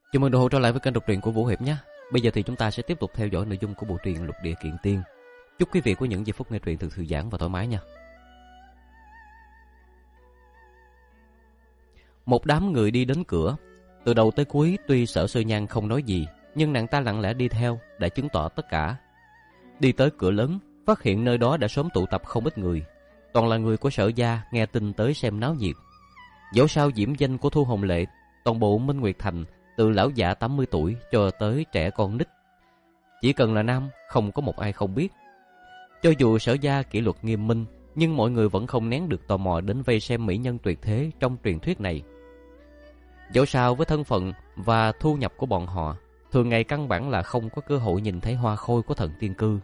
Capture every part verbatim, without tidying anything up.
Chào mừng đồng hồ trở lại với kênh đọc truyện của Vũ Hiệp nhé. Bây giờ thì chúng ta sẽ tiếp tục theo dõi nội dung của bộ truyện Lục Địa Kiện Tiên. Chúc quý vị có những giây phút nghe truyện thật thư giãn và thoải mái nha. Một đám người đi đến cửa. Từ đầu tới cuối tuy Sở Sơ Nhan không nói gì, nhưng nàng ta lặng lẽ đi theo đã chứng tỏ tất cả. Đi tới cửa lớn, phát hiện nơi đó đã sớm tụ tập không ít người, toàn là người của Sở gia nghe tin tới xem náo nhiệt. Dẫu sao diễm danh của Thu Hồng Lệ, toàn bộ Minh Nguyệt Thành từ lão già tám mươi tuổi cho tới trẻ con nít, chỉ cần là nam không có một ai không biết. Cho dù Sở gia kỷ luật nghiêm minh, nhưng mọi người vẫn không nén được tò mò đến vây xem mỹ nhân tuyệt thế trong truyền thuyết này. Dẫu sao với thân phận và thu nhập của bọn họ, thường ngày căn bản là không có cơ hội nhìn thấy hoa khôi của thần tiên cư.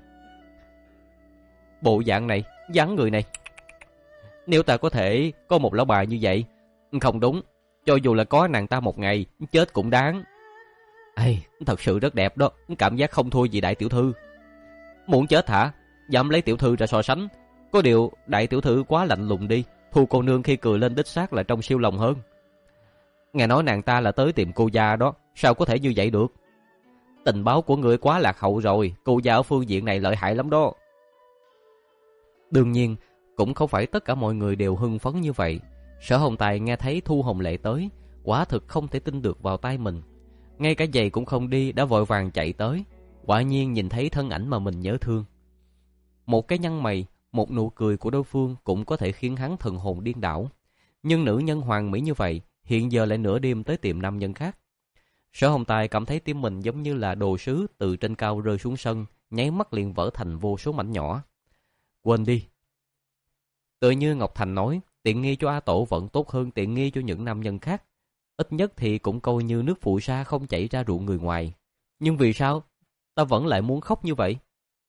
Bộ dạng này, dáng người này, nếu ta có thể có một lão bà như vậy, không đúng, cho dù là có nàng ta một ngày, chết cũng đáng. Ê, thật sự rất đẹp đó, cảm giác không thua gì đại tiểu thư. Muốn chết hả? Dám lấy tiểu thư ra so sánh. Có điều đại tiểu thư quá lạnh lùng đi, Thu cô nương khi cười lên đích xác là trông siêu lòng hơn. Nghe nói nàng ta là tới tìm cô gia đó, sao có thể như vậy được? Tình báo của người quá lạc hậu rồi, cô gia ở phương diện này lợi hại lắm đó. Đương nhiên, cũng không phải tất cả mọi người đều hưng phấn như vậy. Sở Hồng Tài nghe thấy Thu Hồng Lệ tới, quả thực không thể tin được vào tai mình. Ngay cả giày cũng không đi đã vội vàng chạy tới. Quả nhiên nhìn thấy thân ảnh mà mình nhớ thương. Một cái nhăn mày, một nụ cười của đối phương cũng có thể khiến hắn thần hồn điên đảo. Nhưng nữ nhân hoàn mỹ như vậy, hiện giờ lại nửa đêm tới tìm nam nhân khác. Sở Hồng Tài cảm thấy tim mình giống như là đồ sứ từ trên cao rơi xuống sân, nháy mắt liền vỡ thành vô số mảnh nhỏ. Quên đi. Tự như Ngọc Thành nói, tiện nghi cho A Tổ vẫn tốt hơn tiện nghi cho những nam nhân khác. Ít nhất thì cũng coi như nước phù sa không chảy ra ruộng người ngoài. Nhưng vì sao ta vẫn lại muốn khóc như vậy?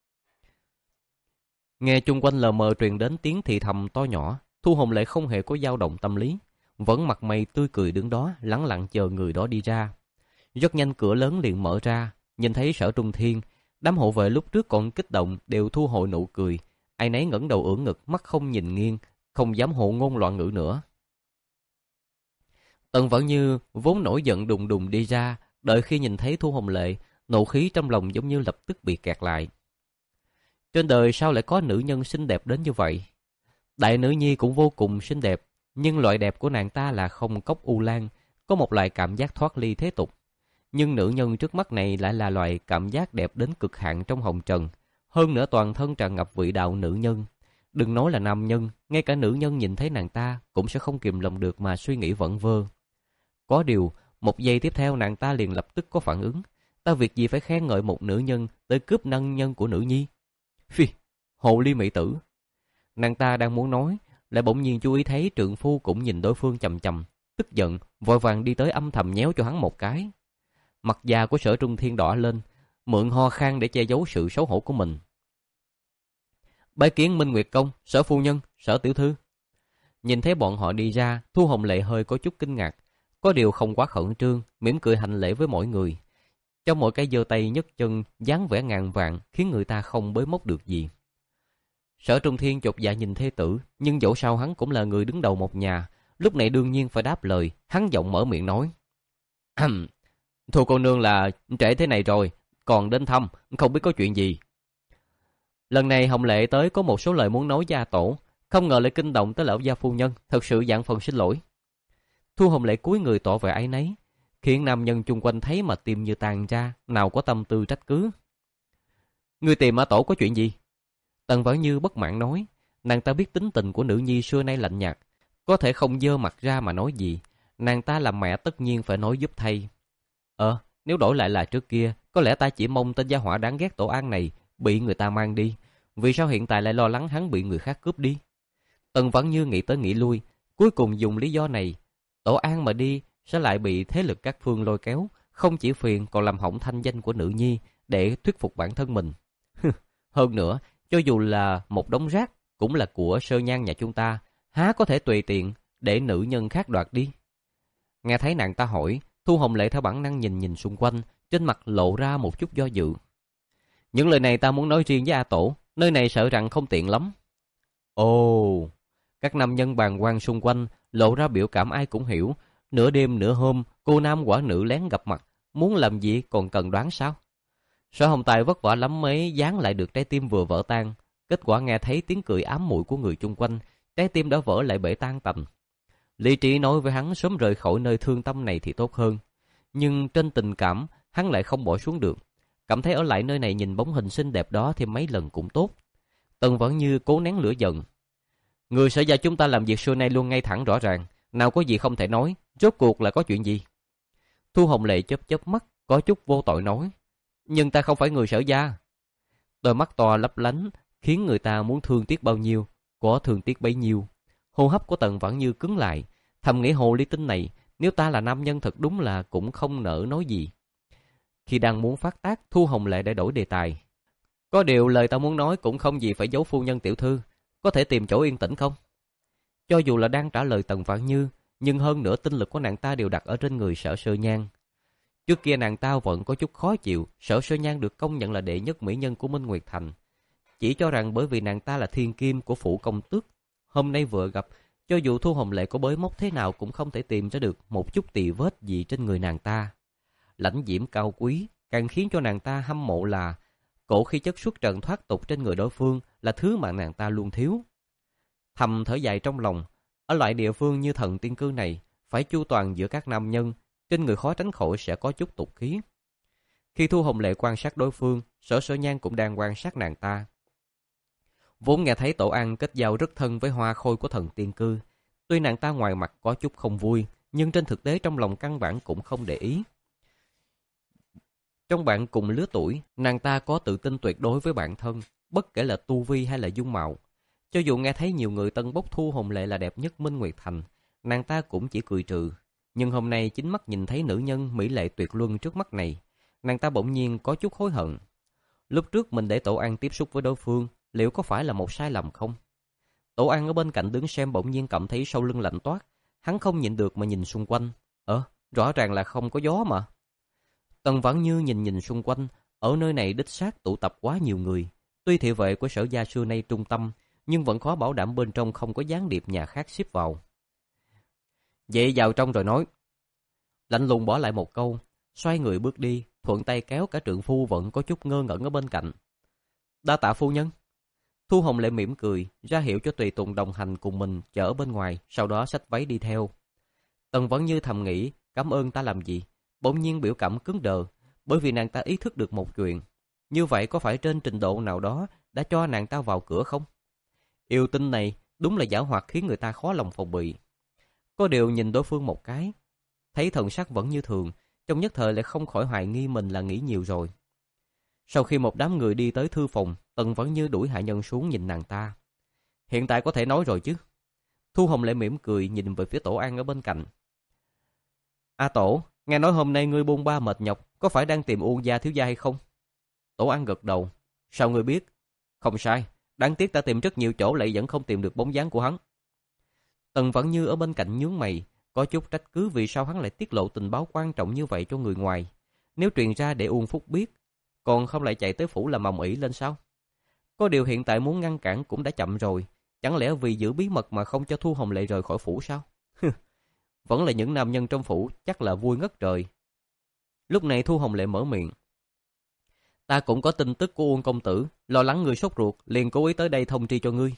Nghe chung quanh lờ mờ truyền đến tiếng thì thầm to nhỏ, Thu Hồng Lệ không hề có dao động tâm lý, vẫn mặt mày tươi cười đứng đó, lẳng lặng chờ người đó đi ra. Rất nhanh cửa lớn liền mở ra, nhìn thấy Sở Trung Thiên, đám hộ vệ lúc trước còn kích động đều thu hồi nụ cười, ai nấy ngẩng đầu ưỡn ngực, mắt không nhìn nghiêng, không dám hộ ngôn loạn ngữ nữa. Tần Vãn Như vốn nổi giận đùng đùng đi ra, đợi khi nhìn thấy Thu Hồng Lệ, nộ khí trong lòng giống như lập tức bị kẹt lại. Trên đời sao lại có nữ nhân xinh đẹp đến như vậy? Đại nữ nhi cũng vô cùng xinh đẹp, nhưng loại đẹp của nàng ta là không cốc u lan, có một loại cảm giác thoát ly thế tục. Nhưng nữ nhân trước mắt này lại là loại cảm giác đẹp đến cực hạn trong hồng trần, hơn nữa toàn thân tràn ngập vị đạo nữ nhân. Đừng nói là nam nhân, ngay cả nữ nhân nhìn thấy nàng ta cũng sẽ không kìm lòng được mà suy nghĩ vẩn vơ. Có điều, một giây tiếp theo nàng ta liền lập tức có phản ứng. Ta việc gì phải khen ngợi một nữ nhân tới cướp năng nhân của nữ nhi? Phi, hồ ly mỹ tử. Nàng ta đang muốn nói, lại bỗng nhiên chú ý thấy trượng phu cũng nhìn đối phương chằm chằm, tức giận, vội vàng đi tới âm thầm nhéo cho hắn một cái. Mặt già của Sở Trung Thiên đỏ lên, mượn ho khan để che giấu sự xấu hổ của mình. Bái kiến Minh Nguyệt Công, Sở phu nhân, Sở tiểu thư. Nhìn thấy bọn họ đi ra, Thu Hồng Lệ hơi có chút kinh ngạc, có điều không quá khẩn trương, mỉm cười hành lễ với mỗi người. Trong mỗi cái giơ tay nhấc chân, dáng vẻ ngàn vạn khiến người ta không bới móc được gì. Sở Trung Thiên chột dạ nhìn thê tử, nhưng dẫu sao hắn cũng là người đứng đầu một nhà, lúc này đương nhiên phải đáp lời. Hắn giọng mở miệng nói: Thu cô nương là trễ thế này rồi, còn đến thăm, không biết có chuyện gì. Lần này Hồng Lệ tới có một số lời muốn nói với A Tổ, không ngờ lại kinh động tới lão gia phu nhân, thật sự vạn phần xin lỗi. Thu Hồng Lệ cúi người tỏ vẻ áy náy, khiến nam nhân chung quanh thấy mà tim như tàn ra, nào có tâm tư trách cứ. Người tìm A Tổ có chuyện gì? Tần Vãn Như bất mãn nói, nàng ta biết tính tình của nữ nhi xưa nay lạnh nhạt, có thể không dơ mặt ra mà nói gì, nàng ta làm mẹ tất nhiên phải nói giúp thay. Ờ, nếu đổi lại là trước kia, có lẽ ta chỉ mong tên gia hỏa đáng ghét Tổ An này bị người ta mang đi, vì sao hiện tại lại lo lắng hắn bị người khác cướp đi? Tần Vãn Như nghĩ tới nghĩ lui, cuối cùng dùng lý do này, Tổ An mà đi sẽ lại bị thế lực các phương lôi kéo, không chỉ phiền còn làm hỏng thanh danh của nữ nhi để thuyết phục bản thân mình. Hơn nữa, cho dù là một đống rác cũng là của Sơ Nhan nhà chúng ta, há có thể tùy tiện để nữ nhân khác đoạt đi. Nghe thấy nàng ta hỏi, Thu Hồng Lệ theo bản năng nhìn nhìn xung quanh, trên mặt lộ ra một chút do dự. Những lời này ta muốn nói riêng với A Tổ, nơi này sợ rằng không tiện lắm. Ồ, các nam nhân bàng quan xung quanh lộ ra biểu cảm ai cũng hiểu. Nửa đêm nửa hôm, cô nam quả nữ lén gặp mặt, muốn làm gì còn cần đoán sao? Sở Hồng Tài vất vả lắm mới dán lại được trái tim vừa vỡ tan. Kết quả nghe thấy tiếng cười ám muội của người chung quanh, trái tim đã vỡ lại bể tan tành. Lý trí nói với hắn sớm rời khỏi nơi thương tâm này thì tốt hơn. Nhưng trên tình cảm, hắn lại không bỏ xuống được. Cảm thấy ở lại nơi này nhìn bóng hình xinh đẹp đó thêm mấy lần cũng tốt. Tần vẫn như cố nén lửa giận. Người Sở gia chúng ta làm việc xưa nay luôn ngay thẳng rõ ràng. Nào có gì không thể nói, rốt cuộc là có chuyện gì? Thu Hồng Lệ chớp chớp mắt, có chút vô tội nói. Nhưng ta không phải người Sở gia. Đôi mắt to lấp lánh, khiến người ta muốn thương tiếc bao nhiêu, có thương tiếc bấy nhiêu. Hô hấp của Tần vẫn như cứng lại, thầm nghĩ hồ ly tinh này, nếu ta là nam nhân thật đúng là cũng không nỡ nói gì. Khi đang muốn phát tác, Thu Hồng Lệ đã đổi đề tài. Có điều lời ta muốn nói cũng không gì phải giấu phu nhân tiểu thư, có thể tìm chỗ yên tĩnh không? Cho dù là đang trả lời Tần Vãn Như, nhưng hơn nữa tinh lực của nàng ta đều đặt ở trên người Sở Sơ Nhan. Trước kia nàng ta vẫn có chút khó chịu, Sở Sơ Nhan được công nhận là đệ nhất mỹ nhân của Minh Nguyệt Thành. Chỉ cho rằng bởi vì nàng ta là thiên kim của phủ công tước, hôm nay vừa gặp, cho dù Thu Hồng Lệ có bới móc thế nào cũng không thể tìm ra được một chút tì vết gì trên người nàng ta. Lãnh diễm cao quý, càng khiến cho nàng ta hâm mộ là cổ khí chất xuất trần thoát tục trên người đối phương là thứ mà nàng ta luôn thiếu. Thầm thở dài trong lòng, ở loại địa phương như Thần Tiên Cư này, phải chu toàn giữa các nam nhân, trên người khó tránh khỏi sẽ có chút tục khí. Khi Thu Hồng Lệ quan sát đối phương, Sở Sơ Nhan cũng đang quan sát nàng ta. Vốn nghe thấy Tổ An kết giao rất thân với Hoa Khôi của Thần Tiên Cư, tuy nàng ta ngoài mặt có chút không vui, nhưng trên thực tế trong lòng căn bản cũng không để ý. Trong bạn cùng lứa tuổi, nàng ta có tự tin tuyệt đối với bản thân, bất kể là tu vi hay là dung mạo. Cho dù nghe thấy nhiều người tân bốc Thu Hồng Lệ là đẹp nhất Minh Nguyệt Thành, nàng ta cũng chỉ cười trừ. Nhưng hôm nay chính mắt nhìn thấy nữ nhân mỹ lệ tuyệt luân trước mắt này, nàng ta bỗng nhiên có chút hối hận. Lúc trước mình để Tổ An tiếp xúc với đối phương, liệu có phải là một sai lầm không? Tổ An ở bên cạnh đứng xem bỗng nhiên cảm thấy sau lưng lạnh toát, hắn không nhịn được mà nhìn xung quanh. Ờ, rõ ràng là không có gió mà. Tần Vãn Như nhìn nhìn xung quanh, ở nơi này đích xác tụ tập quá nhiều người. Tuy thị vệ của Sở gia xưa nay trung tâm, nhưng vẫn khó bảo đảm bên trong không có gián điệp nhà khác xếp vào. Vậy vào trong rồi nói. Lạnh lùng bỏ lại một câu, xoay người bước đi, thuận tay kéo cả trượng phu vẫn có chút ngơ ngẩn ở bên cạnh. Đa tạ phu nhân. Thu Hồng Lệ mỉm cười, ra hiệu cho tùy tùng đồng hành cùng mình chở bên ngoài, sau đó xách váy đi theo. Tần Vãn Như thầm nghĩ, cảm ơn ta làm gì? Bỗng nhiên biểu cảm cứng đờ, bởi vì nàng ta ý thức được một chuyện. Như vậy có phải trên trình độ nào đó đã cho nàng ta vào cửa không? Yêu tinh này đúng là giảo hoạt khiến người ta khó lòng phòng bị. Có điều nhìn đối phương một cái, thấy thần sắc vẫn như thường, trong nhất thời lại không khỏi hoài nghi mình là nghĩ nhiều rồi. Sau khi một đám người đi tới thư phòng, Tần Vãn Như đuổi hạ nhân xuống nhìn nàng ta. Hiện tại có thể nói rồi chứ? Thu Hồng Lệ mỉm cười nhìn về phía Tổ An ở bên cạnh. A Tổ, nghe nói hôm nay ngươi buôn ba mệt nhọc, có phải đang tìm Uông gia thiếu gia hay không? Tổ An gật đầu. Sao ngươi biết? Không sai, đáng tiếc ta tìm rất nhiều chỗ lại vẫn không tìm được bóng dáng của hắn. Tần Vãn Như ở bên cạnh nhướng mày, có chút trách cứ vì sao hắn lại tiết lộ tình báo quan trọng như vậy cho người ngoài. Nếu truyền ra để Uông Phúc biết, còn không lại chạy tới phủ làm ầm ĩ lên sao? Có điều hiện tại muốn ngăn cản cũng đã chậm rồi, chẳng lẽ vì giữ bí mật mà không cho Thu Hồng Lệ rời khỏi phủ sao? Vẫn là những nam nhân trong phủ, chắc là vui ngất trời. Lúc này Thu Hồng Lệ mở miệng. Ta cũng có tin tức của Uông công tử, lo lắng người sốt ruột, liền cố ý tới đây thông tri cho ngươi.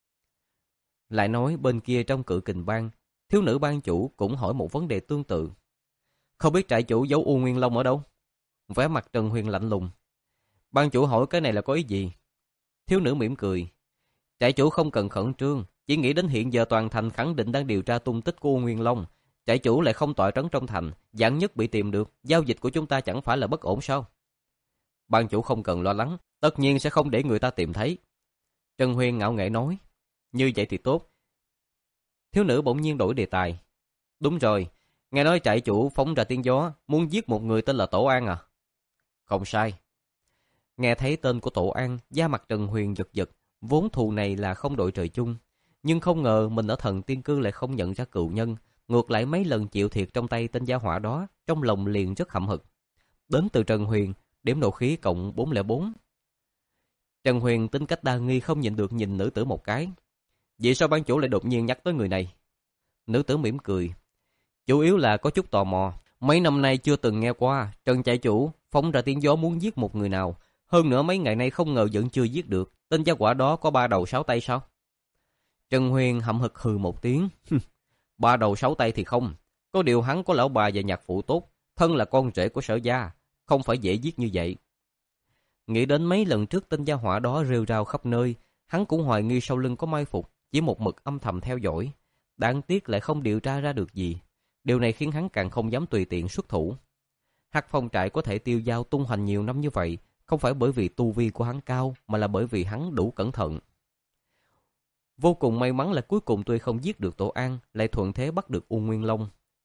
Lại nói bên kia trong Cự Kình Bang, thiếu nữ ban chủ cũng hỏi một vấn đề tương tự. Không biết trại chủ giấu Uông Nguyên Long ở đâu? Vẻ mặt Trần Huyền lạnh lùng. Ban chủ hỏi cái này là có ý gì? Thiếu nữ mỉm cười. Trại chủ không cần khẩn trương, chỉ nghĩ đến hiện giờ toàn thành khẳng định đang điều tra tung tích của Uông Nguyên Long. Trại chủ lại không tọa trấn trong thành, vạn nhất bị tìm được, giao dịch của chúng ta chẳng phải là bất ổn sao? Ban chủ không cần lo lắng, tất nhiên sẽ không để người ta tìm thấy. Trần Huyền ngạo nghễ nói. Như vậy thì tốt. Thiếu nữ bỗng nhiên đổi đề tài. Đúng rồi, nghe nói trại chủ phóng ra tiếng gió, muốn giết một người tên là Tổ An à? Không sai. Nghe thấy tên của Tổ An, da mặt Trần Huyền giật giật, vốn thù này là không đội trời chung. Nhưng không ngờ mình ở Thần Tiên Cư lại không nhận ra cựu nhân, ngược lại mấy lần chịu thiệt trong tay tên gia hỏa đó, trong lòng liền rất hậm hực. Đến từ Trần Huyền, điểm nộ khí cộng bốn không bốn. Trần Huyền tính cách đa nghi không nhịn được nhìn nữ tử một cái. Vậy sao ban chủ lại đột nhiên nhắc tới người này? Nữ tử mỉm cười. Chủ yếu là có chút tò mò, Mấy năm nay chưa từng nghe qua Trần trại chủ phóng ra tiếng gió muốn giết một người nào. Hơn nữa mấy ngày nay không ngờ vẫn chưa giết được. Tên gia quả đó có ba đầu sáu tay sao? Trần Huyền hậm hực hừ một tiếng. Ba đầu sáu tay thì không. Có điều hắn có lão bà và nhạc phụ tốt. Thân là con rể của Sở gia, không phải dễ giết như vậy. Nghĩ đến mấy lần trước tên gia hỏa đó rêu rao khắp nơi, hắn cũng hoài nghi sau lưng có mai phục, chỉ một mực âm thầm theo dõi. Đáng tiếc lại không điều tra ra được gì. Điều này khiến hắn càng không dám tùy tiện xuất thủ. Hắc Phong trại có thể tiêu dao tung hoành nhiều năm như vậy, không phải bởi vì tu vi của hắn cao, mà là bởi vì hắn đủ cẩn thận. Vô cùng may mắn là cuối cùng tuy không giết được Tổ An, lại thuận thế bắt được U Nguyên Long.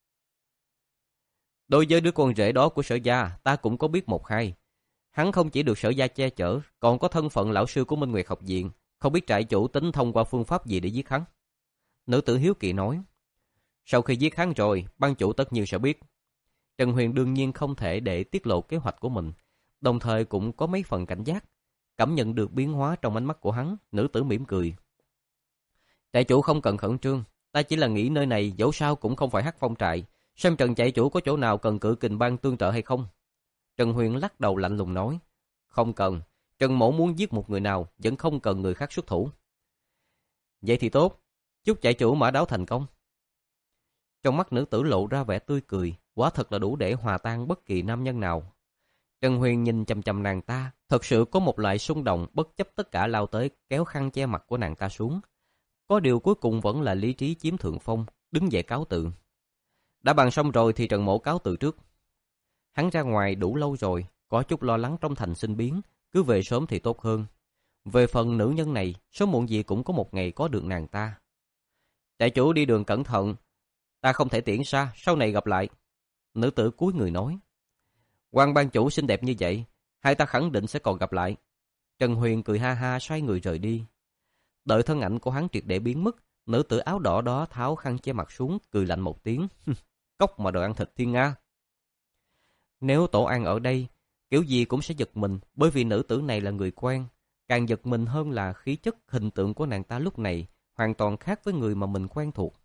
Đối với đứa con rể đó của Sở gia, ta cũng có biết một hai. Hắn không chỉ được Sở gia che chở, còn có thân phận lão sư của Minh Nguyệt học viện. Không biết trại chủ tính thông qua phương pháp gì để giết hắn. Nữ tử hiếu kỳ nói. Sau khi giết hắn rồi, ban chủ tất nhiên sẽ biết. Trần Huyền đương nhiên không thể để tiết lộ kế hoạch của mình, đồng thời cũng có mấy phần cảnh giác. Cảm nhận được biến hóa trong ánh mắt của hắn, nữ tử mỉm cười. Trại chủ không cần khẩn trương, ta chỉ là nghĩ nơi này dẫu sao cũng không phải Hắc Phong trại, xem Trần trại chủ có chỗ nào cần cự kình bang tương trợ hay không. Trần Huyền lắc đầu lạnh lùng nói, không cần, Trần mỗ muốn giết một người nào vẫn không cần người khác xuất thủ. Vậy thì tốt, chúc trại chủ mã đáo thành công. Trong mắt nữ tử lộ ra vẻ tươi cười, quả thật là đủ để hòa tan bất kỳ nam nhân nào. Trần Huyền nhìn chằm chằm nàng ta, thật sự có một loại xung động, bất chấp tất cả lao tới kéo khăn che mặt của nàng ta xuống. Có điều cuối cùng vẫn là lý trí chiếm thượng phong, đứng dậy cáo từ. Đã bàn xong rồi thì Trần mỗ cáo từ trước. Hắn ra ngoài đủ lâu rồi, có chút lo lắng trong thành sinh biến, cứ về sớm thì tốt hơn. Về phần nữ nhân này, sớm muộn gì cũng có một ngày có được nàng ta. Trại chủ đi đường cẩn thận, ta không thể tiễn xa, sau này gặp lại. Nữ tử cúi người nói. Quan ban chủ xinh đẹp như vậy, hai ta khẳng định sẽ còn gặp lại. Trần Huyền cười ha ha xoay người rời đi. Đợi thân ảnh của hắn triệt để biến mất, nữ tử áo đỏ đó tháo khăn che mặt xuống, cười lạnh một tiếng. Cóc mà đòi ăn thịt thiên nga. Nếu Tổ An ở đây, kiểu gì cũng sẽ giật mình, bởi vì nữ tử này là người quen. Càng giật mình hơn là khí chất hình tượng của nàng ta lúc này hoàn toàn khác với người mà mình quen thuộc.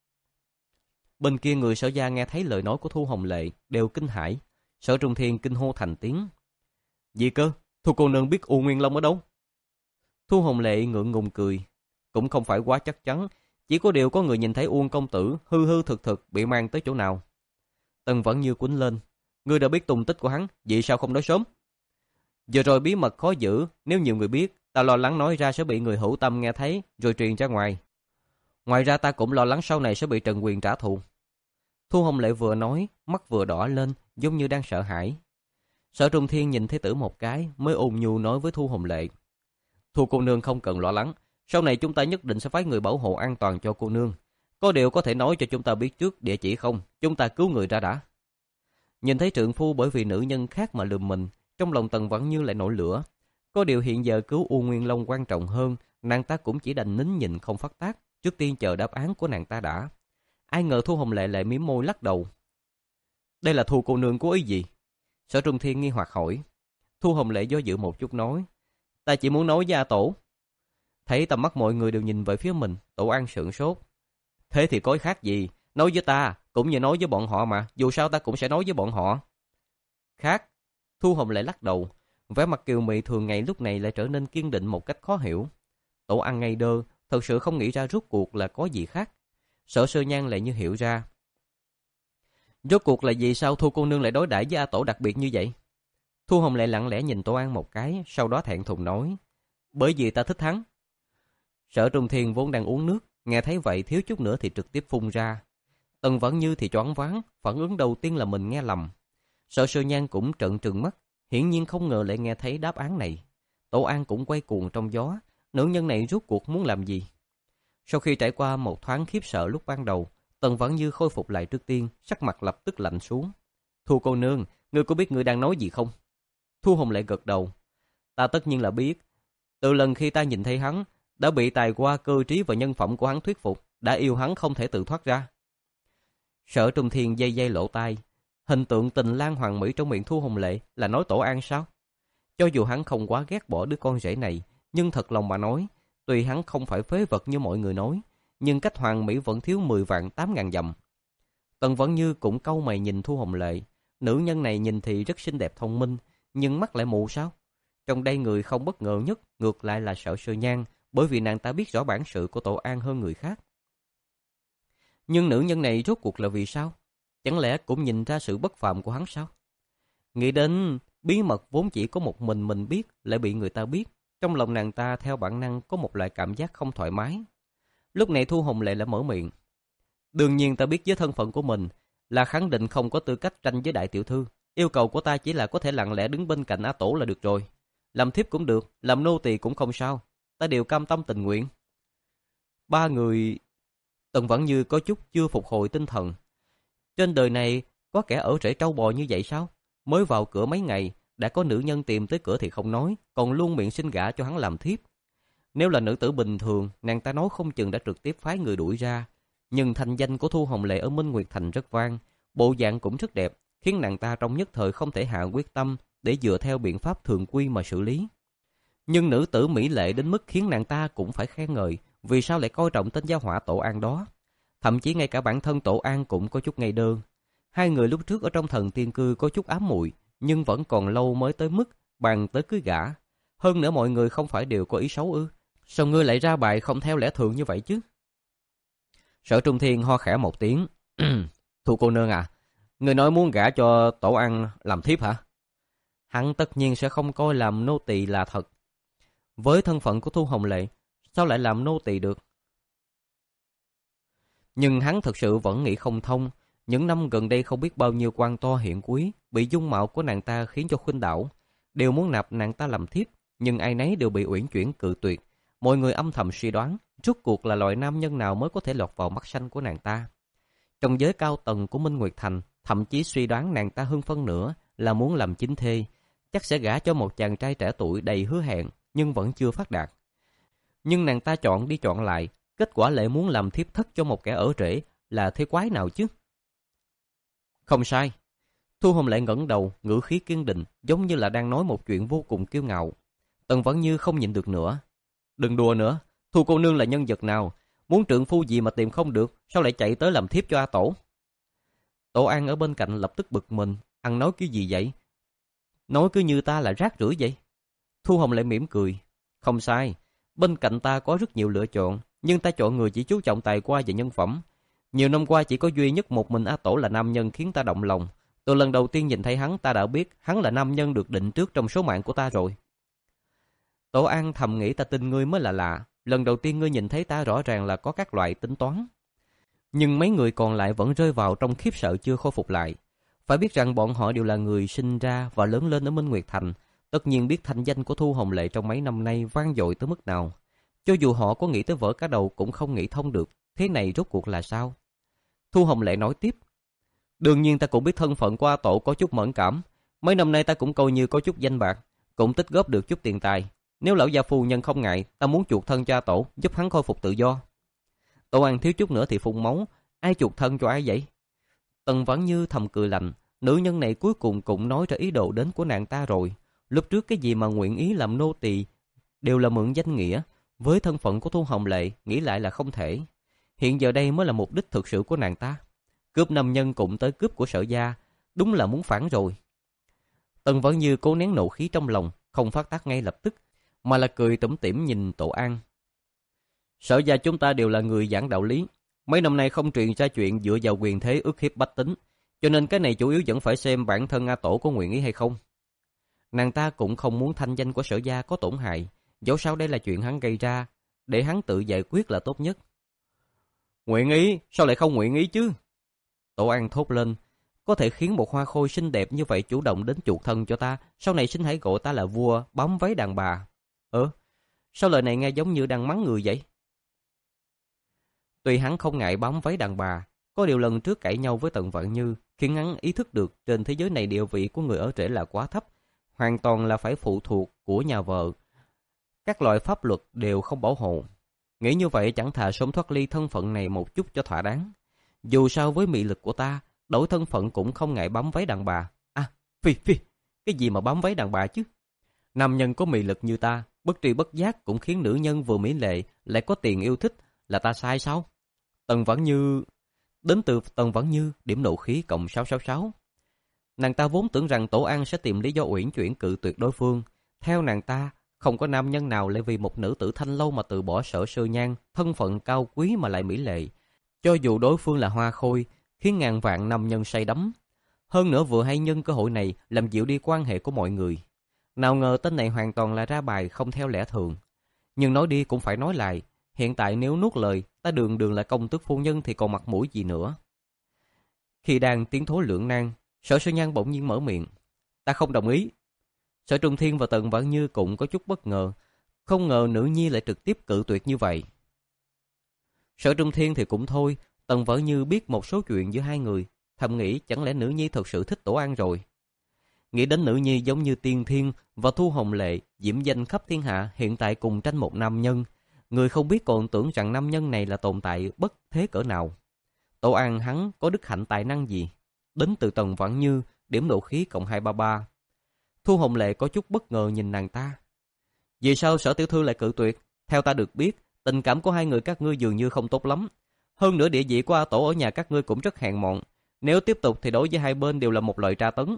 Bên kia người Sở gia nghe thấy lời nói của Thu Hồng Lệ đều kinh hãi. Sở Trung Thiên kinh hô thành tiếng. Gì cơ? Thu cô nương biết U Nguyên Long ở đâu? Thu Hồng Lệ ngượng ngùng cười. Cũng không phải quá chắc chắn, chỉ có điều có người nhìn thấy Uông công tử hư hư thực thực bị mang tới chỗ nào. Tần Vẫn Như quýnh lên. Ngươi đã biết tung tích của hắn, vậy sao không nói sớm? Giờ rồi bí mật khó giữ, nếu nhiều người biết, ta lo lắng nói ra sẽ bị người hữu tâm nghe thấy, rồi truyền ra ngoài. Ngoài ra ta cũng lo lắng sau này sẽ bị Trần Quyền trả thù. Thu Hồng Lệ vừa nói, mắt vừa đỏ lên, giống như đang sợ hãi. Sở Trung Thiên nhìn Thế tử một cái, mới ôn nhu nói với Thu Hồng Lệ. Thu cô nương không cần lo lắng, sau này chúng ta nhất định sẽ phái người bảo hộ an toàn cho cô nương. Có điều có thể nói cho chúng ta biết trước địa chỉ không, chúng ta cứu người ra đã. Nhìn thấy trượng phu bởi vì nữ nhân khác mà lườm mình, trong lòng Tần Vẫn Như lại nổi lửa. Có điều hiện giờ cứu U Nguyên Long quan trọng hơn, nàng ta cũng chỉ đành nín nhịn không phát tác, trước tiên chờ đáp án của nàng ta đã. Ai ngờ Thu Hồng Lệ lại mím môi lắc đầu. Đây là Thu cô nương có ý gì? Sở Trung Thiên nghi hoặc hỏi. Thu Hồng Lệ do dự một chút nói. Ta chỉ muốn nói với A Tổ. Thấy tầm mắt mọi người đều nhìn về phía mình, Tổ An sửng sốt. Thế thì có khác gì? Nói với ta, cũng như nói với bọn họ mà, dù sao ta cũng sẽ nói với bọn họ. Khác. Thu Hồng Lệ lắc đầu, vẻ mặt kiều mị thường ngày lúc này lại trở nên kiên định một cách khó hiểu. Tổ An ngây đơ, thật sự không nghĩ ra rốt cuộc là có gì khác. Sở Sơ Nhan lại như hiểu ra. Rốt cuộc là gì sao Thu cô nương lại đối đãi với A Tổ đặc biệt như vậy? Thu Hồng Lệ lặng lẽ nhìn Tổ An một cái, sau đó thẹn thùng nói. Bởi vì ta thích hắn. Sở Trung Thiên vốn đang uống nước, nghe thấy vậy thiếu chút nữa thì trực tiếp phun ra. Tần Vẫn Như thì choáng váng, phản ứng đầu tiên là mình nghe lầm. Sở Sơ Nhan cũng trợn trừng mắt, hiển nhiên không ngờ lại nghe thấy đáp án này. Tổ An cũng quay cuồng trong gió, nữ nhân này rốt cuộc muốn làm gì? Sau khi trải qua một thoáng khiếp sợ lúc ban đầu, Tần Vẫn Như khôi phục lại trước tiên, sắc mặt lập tức lạnh xuống. Thu cô nương, ngươi có biết ngươi đang nói gì không? Thu Hồng Lệ gật đầu. Ta tất nhiên là biết. Từ lần khi ta nhìn thấy hắn, đã bị tài qua cơ trí và nhân phẩm của hắn thuyết phục, đã yêu hắn không thể tự thoát ra. Sở Trung Thiên dây dây lỗ tai. Hình tượng tình lang hoàng mỹ trong miệng Thu Hồng Lệ là nói Tổ An sao? Cho dù hắn không quá ghét bỏ đứa con rể này, nhưng thật lòng mà nói, tuy hắn không phải phế vật như mọi người nói, nhưng cách hoàng mỹ vẫn thiếu mười vạn tám ngàn dặm. Tần Vẫn Như cũng cau mày nhìn Thu Hồng Lệ. Nữ nhân này nhìn thì rất xinh đẹp thông minh, nhưng mắt lại mù sao? Trong đây người không bất ngờ nhất ngược lại là Sở Sơ Nhan, bởi vì nàng ta biết rõ bản sự của Tổ An hơn người khác. Nhưng nữ nhân này rốt cuộc là vì sao? Chẳng lẽ cũng nhìn ra sự bất phàm của hắn sao? Nghĩ đến bí mật vốn chỉ có một mình mình biết lại bị người ta biết, trong lòng nàng ta theo bản năng có một loại cảm giác không thoải mái. Lúc này Thu Hồng Lệ lại mở miệng. Đương nhiên ta biết với thân phận của mình là khẳng định không có tư cách tranh với đại tiểu thư. Yêu cầu của ta chỉ là có thể lặng lẽ đứng bên cạnh A Tổ là được rồi. Làm thiếp cũng được, làm nô tỳ cũng không sao. Ta đều cam tâm tình nguyện. Ba người... Tần Vẫn Như có chút chưa phục hồi tinh thần. Trên đời này có kẻ ở rễ trâu bò như vậy sao? Mới vào cửa mấy ngày, đã có nữ nhân tìm tới cửa thì không nói, còn luôn miệng xin gả cho hắn làm thiếp. Nếu là nữ tử bình thường, nàng ta nói không chừng đã trực tiếp phái người đuổi ra. Nhưng thành danh của Thu Hồng Lệ ở Minh Nguyệt Thành rất vang, bộ dạng cũng rất đẹp, khiến nàng ta trong nhất thời không thể hạ quyết tâm để dựa theo biện pháp thường quy mà xử lý. Nhưng nữ tử mỹ lệ đến mức khiến nàng ta cũng phải khen ngợi, vì sao lại coi trọng tên gia họa Tổ An đó. Thậm chí ngay cả bản thân Tổ An cũng có chút ngây đơn. Hai người lúc trước ở trong Thần Tiên Cư có chút ám muội, nhưng vẫn còn lâu mới tới mức bàn tới cưới gả. Hơn nữa mọi người không phải đều có ý xấu ư? Sao ngươi lại ra bài không theo lẽ thường như vậy chứ? Sở Trung Thiên ho khẽ một tiếng. Thu cô nương à, ngươi nói muốn gả cho Tổ An làm thiếp hả? Hắn tất nhiên sẽ không coi làm nô tỳ là thật. Với thân phận của Thu Hồng Lệ, sao lại làm nô tỳ được? Nhưng hắn thật sự vẫn nghĩ không thông. Những năm gần đây không biết bao nhiêu quan to hiện quý bị dung mạo của nàng ta khiến cho khuynh đảo, đều muốn nạp nàng ta làm thiếp, nhưng ai nấy đều bị uyển chuyển cự tuyệt. Mọi người âm thầm suy đoán, rốt cuộc là loại nam nhân nào mới có thể lọt vào mắt xanh của nàng ta. Trong giới cao tầng của Minh Nguyệt Thành, thậm chí suy đoán nàng ta hơn phân nửa là muốn làm chính thê, chắc sẽ gả cho một chàng trai trẻ tuổi đầy hứa hẹn, nhưng vẫn chưa phát đạt. Nhưng nàng ta chọn đi chọn lại, kết quả lại muốn làm thiếp thất cho một kẻ ở rễ, là thế quái nào chứ? Không sai. Thu Hồng Lệ ngẩng đầu, ngữ khí kiên định, giống như là đang nói một chuyện vô cùng kiêu ngạo. Tần Vẫn Như không nhịn được nữa. Đừng đùa nữa, Thu cô nương là nhân vật nào? Muốn trượng phu gì mà tìm không được, sao lại chạy tới làm thiếp cho A Tổ? Tổ An ở bên cạnh lập tức bực mình, ăn nói cái gì vậy? Nói cứ như ta là rác rưởi vậy. Thu Hồng Lệ mỉm cười. Không sai, bên cạnh ta có rất nhiều lựa chọn, nhưng ta chọn người chỉ chú trọng tài qua và nhân phẩm. Nhiều năm qua chỉ có duy nhất một mình A Tổ là nam nhân khiến ta động lòng. Từ lần đầu tiên nhìn thấy hắn, ta đã biết hắn là nam nhân được định trước trong số mạng của ta rồi. Tổ An thầm nghĩ ta tin ngươi mới là lạ. Lần đầu tiên ngươi nhìn thấy ta rõ ràng là có các loại tính toán. Nhưng mấy người còn lại vẫn rơi vào trong khiếp sợ chưa khôi phục lại. Phải biết rằng bọn họ đều là người sinh ra và lớn lên ở Minh Nguyệt Thành, tất nhiên biết thanh danh của Thu Hồng Lệ trong mấy năm nay vang dội tới mức nào. Cho dù họ có nghĩ tới vỡ cả đầu cũng không nghĩ thông được, thế này rốt cuộc là sao? Thu Hồng Lệ nói tiếp. Đương nhiên ta cũng biết thân phận của A Tổ có chút mẫn cảm. Mấy năm nay ta cũng coi như có chút danh bạc, cũng tích góp được chút tiền tài. Nếu lão gia phu nhân không ngại, ta muốn chuộc thân cho A Tổ, giúp hắn khôi phục tự do. Tổ An thiếu chút nữa thì phun máu. Ai chuộc thân cho ai vậy? Tần Vẫn Như thầm cười lạnh. Nữ nhân này cuối cùng cũng nói ra ý đồ đến của nàng ta rồi. Lúc trước cái gì mà nguyện ý làm nô tỳ đều là mượn danh nghĩa. Với thân phận của Thu Hồng Lệ, nghĩ lại là không thể. Hiện giờ đây mới là mục đích thực sự của nàng ta. Cướp nam nhân cũng tới cướp của Sở gia, đúng là muốn phản rồi. Tần Vẫn Như cố nén nộ khí trong lòng, không phát tác ngay lập tức, mà là cười tủm tỉm nhìn Tổ An. Sở gia chúng ta đều là người giảng đạo lý, mấy năm nay không truyền ra chuyện dựa vào quyền thế ức hiếp bách tính, cho nên cái này chủ yếu vẫn phải xem bản thân A Tổ có nguyện ý hay không. Nàng ta cũng không muốn thanh danh của Sở gia có tổn hại, dẫu sao đây là chuyện hắn gây ra, để hắn tự giải quyết là tốt nhất. Nguyện ý? Sao lại không nguyện ý chứ? Tổ An thốt lên. Có thể khiến một hoa khôi xinh đẹp như vậy chủ động đến chuộc thân cho ta, sau này xin hãy gọi ta là vua, bám váy đàn bà. Ờ, sao lời này nghe giống như đang mắng người vậy? Tuy hắn không ngại bám váy đàn bà, có điều lần trước cãi nhau với Tần Vận Như, khiến hắn ý thức được trên thế giới này địa vị của người ở rể là quá thấp, hoàn toàn là phải phụ thuộc của nhà vợ. Các loại pháp luật đều không bảo hộ. Nghĩ như vậy chẳng thà sớm thoát ly thân phận này một chút cho thỏa đáng. Dù sao với mị lực của ta, đổi thân phận cũng không ngại bám váy đàn bà. À, phi phi, cái gì mà bám váy đàn bà chứ? Nam nhân có mị lực như ta, bất tri bất giác cũng khiến nữ nhân vừa mỹ lệ lại có tiền yêu thích, là ta sai sao? Tần Vẫn Như... Đến từ Tần Vãn Như, điểm nộ khí cộng sáu sáu sáu. Nàng ta vốn tưởng rằng Tổ An sẽ tìm lý do uyển chuyển cự tuyệt đối phương. Theo nàng ta, không có nam nhân nào lại vì một nữ tử thanh lâu mà từ bỏ Sở Sơ Nhan, thân phận cao quý mà lại mỹ lệ. Cho dù đối phương là hoa khôi, khiến ngàn vạn nam nhân say đắm. Hơn nữa vừa hay nhân cơ hội này làm dịu đi quan hệ của mọi người. Nào ngờ tên này hoàn toàn là ra bài không theo lẽ thường. Nhưng nói đi cũng phải nói lại, hiện tại nếu nuốt lời, ta đường đường là công tước phu nhân thì còn mặt mũi gì nữa. Khi đang tiến thối lưỡng nan, Sở Sơ Nhan bỗng nhiên mở miệng. Ta không đồng ý. Sở Trung Thiên và Tần Vãn Như cũng có chút bất ngờ. Không ngờ nữ nhi lại trực tiếp cự tuyệt như vậy. Sở Trung Thiên thì cũng thôi. Tần Vãn Như biết một số chuyện giữa hai người, thầm nghĩ chẳng lẽ nữ nhi thật sự thích Tổ An rồi. Nghĩ đến nữ nhi giống như Tiên Thiên và Thu Hồng Lệ, diễm danh khắp thiên hạ, hiện tại cùng tranh một nam nhân. Người không biết còn tưởng rằng nam nhân này là tồn tại bất thế cỡ nào. Tổ An hắn có đức hạnh tài năng gì? Đến từ Tần Vãn Như, điểm nộ khí cộng hai ba ba. Thu Hồng Lệ có chút bất ngờ nhìn nàng ta. Vì sao Sở tiểu thư lại cự tuyệt? Theo ta được biết, tình cảm của hai người các ngươi dường như không tốt lắm. Hơn nữa địa vị của A Tổ ở nhà các ngươi cũng rất hèn mọn. Nếu tiếp tục thì đối với hai bên đều là một loại tra tấn.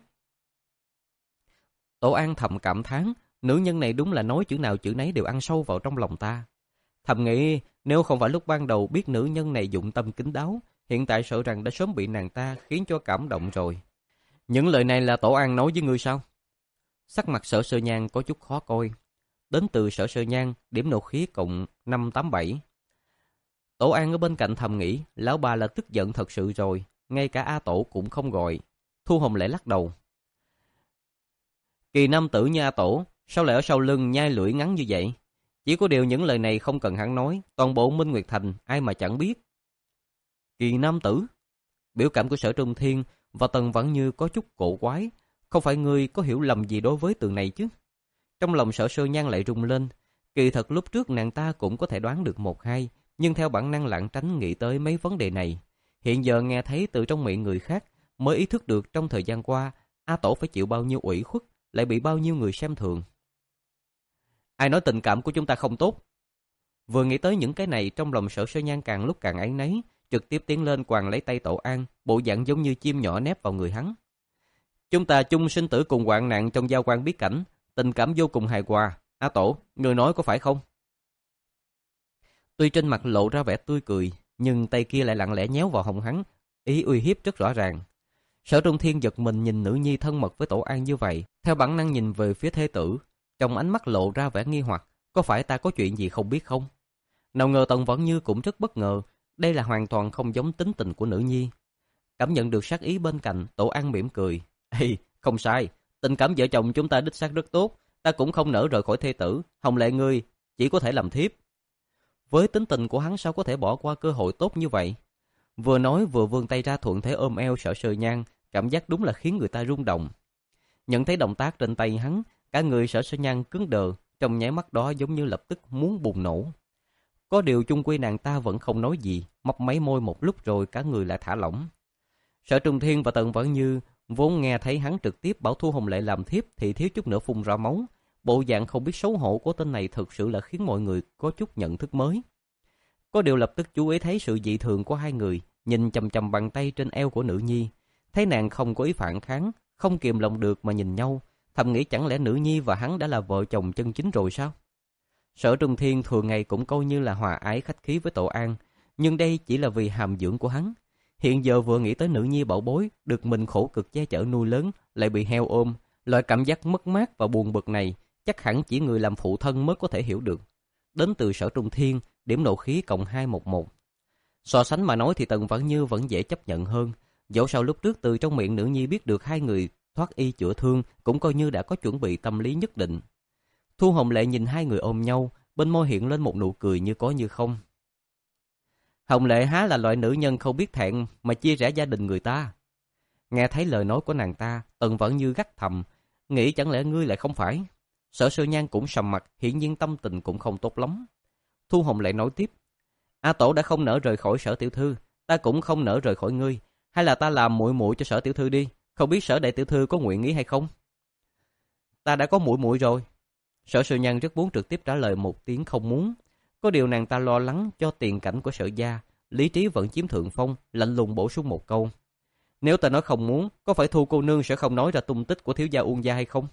Tổ An thầm cảm thán, nữ nhân này đúng là nói chữ nào chữ nấy đều ăn sâu vào trong lòng ta. Thầm nghĩ, nếu không phải lúc ban đầu biết nữ nhân này dụng tâm kín đáo, hiện tại sợ rằng đã sớm bị nàng ta khiến cho cảm động rồi. Những lời này là Tổ An nói với ngươi sao? Sắc mặt Sở Sơ Nhan có chút khó coi. Đến từ Sở Sơ Nhan, điểm nộ khí cộng năm tám bảy. Tổ An ở bên cạnh thầm nghĩ, lão bà là tức giận thật sự rồi, ngay cả A Tổ cũng không gọi. Thu Hồng lại lắc đầu. Kỳ nam tử như A Tổ, sao lại ở sau lưng nhai lưỡi ngắn như vậy? Chỉ có điều những lời này không cần hắn nói, toàn bộ Minh Nguyệt Thành ai mà chẳng biết. Kỳ nam tử? Biểu cảm của Sở Trung Thiên và Tần Vãn Như có chút cổ quái. Không phải ngươi có hiểu lầm gì đối với từ này chứ? Trong lòng Sở Sơ Nhan lại rung lên. Kỳ thật lúc trước nàng ta cũng có thể đoán được một hai, nhưng theo bản năng lảng tránh nghĩ tới mấy vấn đề này. Hiện giờ nghe thấy từ trong miệng người khác, mới ý thức được trong thời gian qua, A Tổ phải chịu bao nhiêu ủy khuất, lại bị bao nhiêu người xem thường. Ai nói tình cảm của chúng ta không tốt? Vừa nghĩ tới những cái này, trong lòng Sở Sơ Nhan càng lúc càng áy náy, trực tiếp tiến lên quàng lấy tay Tổ An, bộ dạng giống như chim nhỏ nép vào người hắn. Chúng ta chung sinh tử cùng hoạn nạn trong giao quan bí cảnh, tình cảm vô cùng hài hòa. A Tổ, người nói có phải không? Tuy trên mặt lộ ra vẻ tươi cười, nhưng tay kia lại lặng lẽ nhéo vào hông hắn, ý uy hiếp rất rõ ràng. Sở Trung Thiên giật mình nhìn nữ nhi thân mật với Tổ An như vậy, theo bản năng nhìn về phía thế tử, trong ánh mắt lộ ra vẻ nghi hoặc, có phải ta có chuyện gì không biết không? Nào ngờ Tần Vãn Như cũng rất bất ngờ, đây là hoàn toàn không giống tính tình của nữ nhi. Cảm nhận được sát ý bên cạnh, Tổ An mỉm cười. Ê, không sai, tình cảm vợ chồng chúng ta đích xác rất tốt, ta cũng không nỡ rời khỏi thê tử, Hồng Lệ ngươi chỉ có thể làm thiếp. Với tính tình của hắn sao có thể bỏ qua cơ hội tốt như vậy? Vừa nói vừa vươn tay ra thuận thế ôm eo Sở Sơ Nhan, cảm giác đúng là khiến người ta rung động. Nhận thấy động tác trên tay hắn, cả người Sở Sơ Nhan cứng đờ, trong nháy mắt đó giống như lập tức muốn bùng nổ. Có điều chung quy nàng ta vẫn không nói gì, mấp máy môi một lúc rồi cả người lại thả lỏng. Sở Trung Thiên và Tần Vãn Như vốn nghe thấy hắn trực tiếp bảo Thu Hồng Lệ làm thiếp thì thiếu chút nữa phun ra máu. Bộ dạng không biết xấu hổ của tên này thực sự là khiến mọi người có chút nhận thức mới. Có điều lập tức chú ý thấy sự dị thường của hai người, nhìn chằm chằm bàn tay trên eo của nữ nhi. Thấy nàng không có ý phản kháng, không kìm lòng được mà nhìn nhau, thầm nghĩ chẳng lẽ nữ nhi và hắn đã là vợ chồng chân chính rồi sao? Sở Trung Thiên thường ngày cũng coi như là hòa ái khách khí với Tổ An, nhưng đây chỉ là vì hàm dưỡng của hắn. Hiện giờ vừa nghĩ tới nữ nhi bảo bối được mình khổ cực che chở nuôi lớn lại bị heo ôm, loại cảm giác mất mát và buồn bực này chắc hẳn chỉ người làm phụ thân mới có thể hiểu được. Đến từ Sở Trung Thiên, điểm nộ khí cộng hai một một. So sánh mà nói thì Tần Vãn Như vẫn dễ chấp nhận hơn. Dẫu sao lúc trước từ trong miệng nữ nhi biết được hai người thoát y chữa thương, cũng coi như đã có chuẩn bị tâm lý nhất định. Thu Hồng Lệ nhìn hai người ôm nhau, bên môi hiện lên một nụ cười như có như không. Hồng Lệ há là loại nữ nhân không biết thẹn mà chia rẽ gia đình người ta. Nghe thấy lời nói của nàng ta, Tần Vãn Như gắt thầm, nghĩ chẳng lẽ ngươi lại không phải? Sở Sơ Nhan cũng sầm mặt, hiển nhiên tâm tình cũng không tốt lắm. Thu Hồng Lệ nói tiếp, A Tổ đã không nỡ rời khỏi Sở tiểu thư, ta cũng không nỡ rời khỏi ngươi, hay là ta làm muội muội cho Sở tiểu thư đi, không biết Sở đại tiểu thư có nguyện ý hay không? Ta đã có muội muội rồi. Sở Sơ Nhan rất muốn trực tiếp trả lời một tiếng không muốn. Có điều nàng ta lo lắng cho tiền cảnh của Sở gia, lý trí vẫn chiếm thượng phong, lạnh lùng bổ sung một câu. Nếu ta nói không muốn, có phải Thu cô nương sẽ không nói ra tung tích của thiếu gia Uông gia hay không?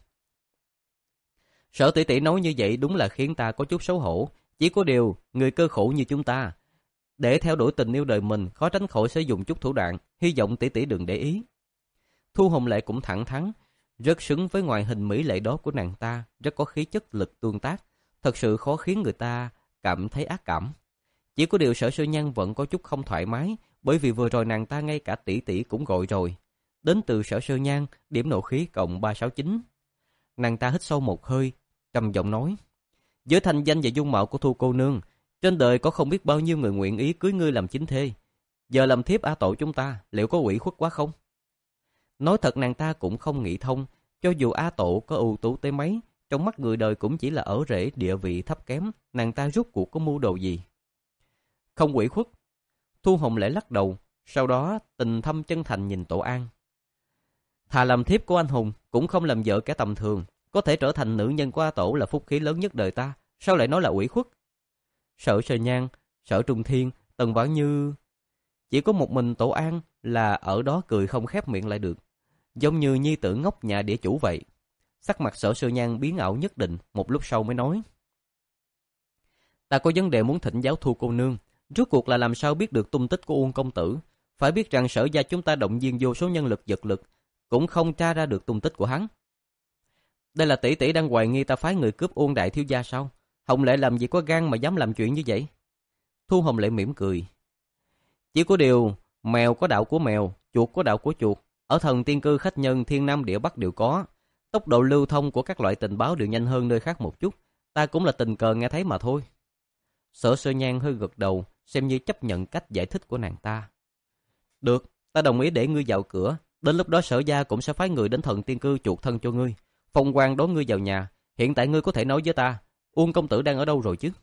Sở tỷ tỷ nói như vậy đúng là khiến ta có chút xấu hổ. Chỉ có điều, người cơ khổ như chúng ta, để theo đuổi tình yêu đời mình, khó tránh khỏi sẽ dùng chút thủ đoạn, hy vọng tỷ tỷ đừng để ý. Thu Hồng Lệ cũng thẳng thắn, rất xứng với ngoại hình mỹ lệ đó của nàng ta, rất có khí chất lực tương tác, thật sự khó khiến người ta cảm thấy ác cảm. Chỉ có điều Sở Sư Nhan vẫn có chút không thoải mái, bởi vì vừa rồi nàng ta ngay cả tỷ tỷ cũng gọi rồi. Đến từ Sở Sư Nhan, điểm nộ khí cộng ba sáu chín. Nàng ta hít sâu một hơi, trầm giọng nói: với thanh danh và dung mạo của Thu cô nương, trên đời có không biết bao nhiêu người nguyện ý cưới ngươi làm chính thê. Giờ làm thiếp A Tổ chúng ta, liệu có ủy khuất quá không? Nói thật nàng ta cũng không nghĩ thông, cho dù A Tổ có ưu tú tới mấy, trong mắt người đời cũng chỉ là ở rễ địa vị thấp kém, nàng ta rốt cuộc có mưu đồ gì? Không ủy khuất. Thu Hồng Lễ lắc đầu, sau đó tình thâm chân thành nhìn Tổ An. Thà làm thiếp của anh hùng, cũng không làm vợ kẻ tầm thường. Có thể trở thành nữ nhân của A Tổ là phúc khí lớn nhất đời ta, sao lại nói là ủy khuất? Sở Sơ Nhan, Sở Trung Thiên, Tần Vãn Như, chỉ có một mình Tổ An là ở đó cười không khép miệng lại được, giống như nhi tử ngốc nhà địa chủ vậy. Sắc mặt Sở Sơ Nhan biến ảo nhất định, một lúc sau mới nói: ta có vấn đề muốn thỉnh giáo Thu cô nương, rốt cuộc là làm sao biết được tung tích của Uông công tử? Phải biết rằng Sở gia chúng ta động viên vô số nhân lực vật lực, cũng không tra ra được tung tích của hắn. Đây là tỷ tỷ đang hoài nghi ta phái người cướp Uông đại thiếu gia sao? Hồng Lệ làm gì có gan mà dám làm chuyện như vậy? Thu Hồng Lệ mỉm cười. Chỉ có điều, mèo có đạo của mèo, chuột có đạo của chuột. Ở thần tiên cư khách nhân thiên nam địa bắc đều có. Tốc độ lưu thông của các loại tình báo đều nhanh hơn nơi khác một chút. Ta cũng là tình cờ nghe thấy mà thôi. Sở Sơ Nhan hơi gật đầu, xem như chấp nhận cách giải thích của nàng ta. Được, ta đồng ý để ngươi vào cửa. Đến lúc đó Sở gia cũng sẽ phái người đến thần tiên cư chuột thân cho ngươi. Phong quan đón ngươi vào nhà. Hiện tại ngươi có thể nói với ta, Uông công tử đang ở đâu rồi chứ?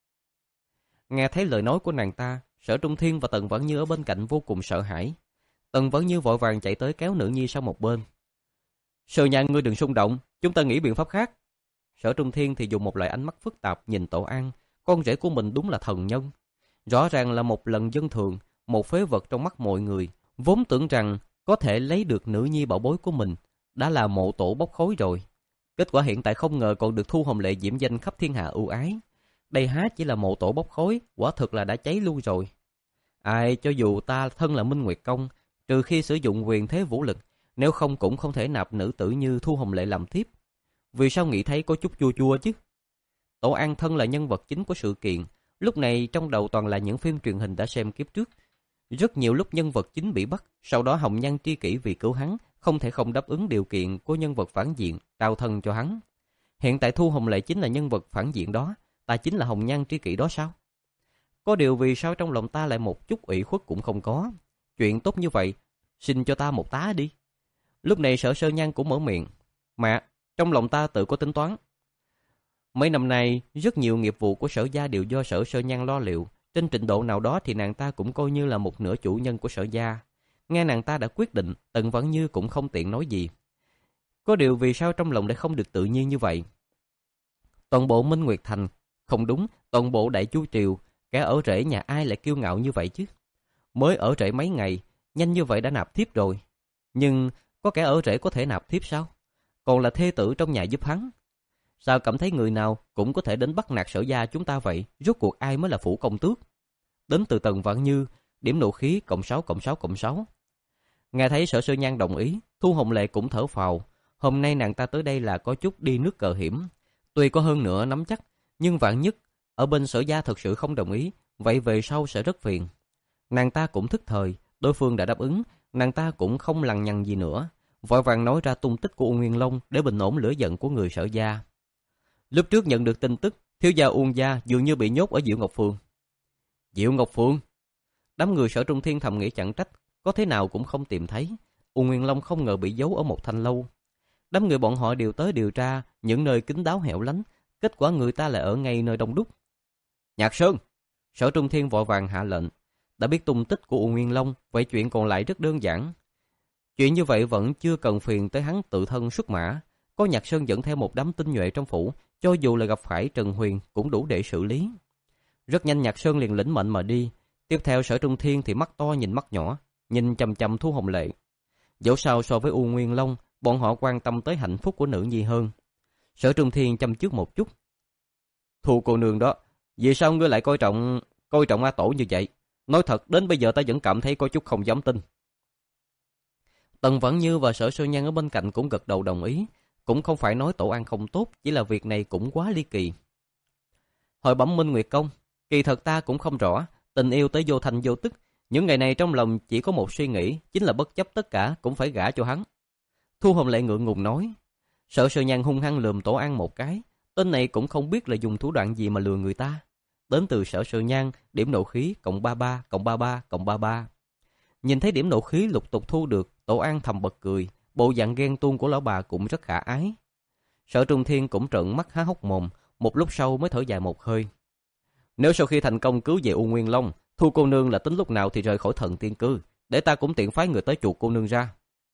Nghe thấy lời nói của nàng ta, Sở Trung Thiên và Tần Vãn Như ở bên cạnh vô cùng sợ hãi. Tần Vãn Như vội vàng chạy tới kéo nữ nhi sang một bên. Sơ Nhan, ngươi đừng xung động, chúng ta nghĩ biện pháp khác. Sở Trung Thiên thì dùng một loại ánh mắt phức tạp nhìn Tổ An, con rể của mình đúng là thần nhân. Rõ ràng là một lần dân thường, một phế vật trong mắt mọi người, vốn tưởng rằng có thể lấy được nữ nhi bảo bối của mình, đã là mộ tổ bốc khói rồi. Kết quả hiện tại không ngờ còn được Thu Hồng Lệ diễm danh khắp thiên hạ ưu ái. Đây há chỉ là mộ tổ bốc khói, quả thực là đã cháy luôn rồi. Ai, cho dù ta thân là Minh Nguyệt Công, trừ khi sử dụng quyền thế vũ lực, nếu không cũng không thể nạp nữ tử như Thu Hồng Lệ làm thiếp. Vì sao nghĩ thấy có chút chua chua chứ? Tổ An thân là nhân vật chính của sự kiện, lúc này trong đầu toàn là những phim truyền hình đã xem kiếp trước. Rất nhiều lúc nhân vật chính bị bắt, sau đó hồng nhan tri kỷ vì cứu hắn, không thể không đáp ứng điều kiện của nhân vật phản diện, trao thân cho hắn. Hiện tại Thu Hồng Lệ chính là nhân vật phản diện đó, ta chính là hồng nhan tri kỷ đó sao? Có điều vì sao trong lòng ta lại một chút ủy khuất cũng không có? Chuyện tốt như vậy, xin cho ta một tá đi. Lúc này Sở Sơ Nhan cũng mở miệng. Mẹ, trong lòng ta tự có tính toán. Mấy năm nay, rất nhiều nghiệp vụ của Sở gia đều do Sở Sơ Nhan lo liệu. Trên trình độ nào đó thì nàng ta cũng coi như là một nửa chủ nhân của Sở gia. Nghe nàng ta đã quyết định, Tần Vãn Như cũng không tiện nói gì. Có điều vì sao trong lòng lại không được tự nhiên như vậy? Toàn bộ Minh Nguyệt Thành, không đúng, toàn bộ Đại Chu Triều, kẻ ở rễ nhà ai lại kiêu ngạo như vậy chứ? Mới ở rễ mấy ngày, nhanh như vậy đã nạp thiếp rồi. Nhưng có kẻ ở rễ có thể nạp thiếp sao? Còn là thê tử trong nhà giúp hắn. Sao cảm thấy người nào cũng có thể đến bắt nạt Sở gia chúng ta vậy? Rốt cuộc ai mới là phủ công tước? Đến từ Tần Vãn Như, điểm nộ khí cộng sáu cộng sáu cộng sáu. Nghe thấy Sở Sơ Nhan đồng ý, Thu Hồng Lệ cũng thở phào. Hôm nay nàng ta tới đây là có chút đi nước cờ hiểm. Tuy có hơn nữa nắm chắc, nhưng vạn nhất ở bên Sở gia thật sự không đồng ý, vậy về sau sẽ rất phiền. Nàng ta cũng thức thời, đối phương đã đáp ứng, nàng ta cũng không lằng nhằng gì nữa, vội vàng nói ra tung tích của Uông Nguyên Long để bình ổn lửa giận của người Sở gia. Lúc trước nhận được tin tức, thiếu gia Uông gia dường như bị nhốt ở Diệu Ngọc Phường. Diệu Ngọc Phường? Đám người Sở Trung Thiên thầm nghĩ chẳng trách, có thế nào cũng không tìm thấy. Uông Nguyên Long không ngờ bị giấu ở một thanh lâu. Đám người bọn họ đều tới điều tra những nơi kín đáo hẻo lánh, kết quả người ta lại ở ngay nơi đông đúc. Nhạc Sơn! Sở Trung Thiên vội vàng hạ lệnh. Đã biết tung tích của Uông Nguyên Long, vậy chuyện còn lại rất đơn giản. Chuyện như vậy vẫn chưa cần phiền tới hắn tự thân xuất mã. Có Nhạc Sơn dẫn theo một đám tinh nhuệ trong phủ, cho dù là gặp phải Trần Huyền cũng đủ để xử lý. Rất nhanh Nhạc Sơn liền lĩnh mệnh mà đi. Tiếp theo Sở Trung Thiên thì mắt to nhìn mắt nhỏ, nhìn chằm chằm Thu Hồng Lệ. Dẫu sao so với U Nguyên Long, bọn họ quan tâm tới hạnh phúc của nữ nhi hơn. Sở Trung Thiên chăm trước một chút. Thu cô nương đó, vì sao ngươi lại coi trọng coi trọng A Tổ như vậy? Nói thật, đến bây giờ ta vẫn cảm thấy có chút không dám tin. Tần Vãn Như và Sở Sơ Nhan ở bên cạnh cũng gật đầu đồng ý. Cũng không phải nói Tổ An không tốt, chỉ là việc này cũng quá ly kỳ. Hồi bẩm Minh Nguyệt Công, kỳ thật ta cũng không rõ, tình yêu tới vô thành vô tức. Những ngày này trong lòng chỉ có một suy nghĩ, chính là bất chấp tất cả cũng phải gả cho hắn. Thu Hồng Lệ ngượng ngùng nói. Sở Sơ Nhan hung hăng lườm Tổ An một cái. Tên này cũng không biết là dùng thủ đoạn gì mà lừa người ta. Đến từ Sở Sơ Nhan, điểm nộ khí cộng ba ba, cộng ba ba, cộng ba ba. Nhìn thấy điểm nộ khí lục tục thu được, Tổ An thầm bật cười, bộ dạng ghen tuông của lão bà cũng rất khả ái. Sở Trung Thiên cũng trợn mắt há hốc mồm, một lúc sau mới thở dài một hơi. Nếu sau khi thành công cứu về U Nguyên Long, Thu cô nương là tính lúc nào thì rời khỏi Thần Tiên Cư, để ta cũng tiện phái người tới chuộc cô nương ra.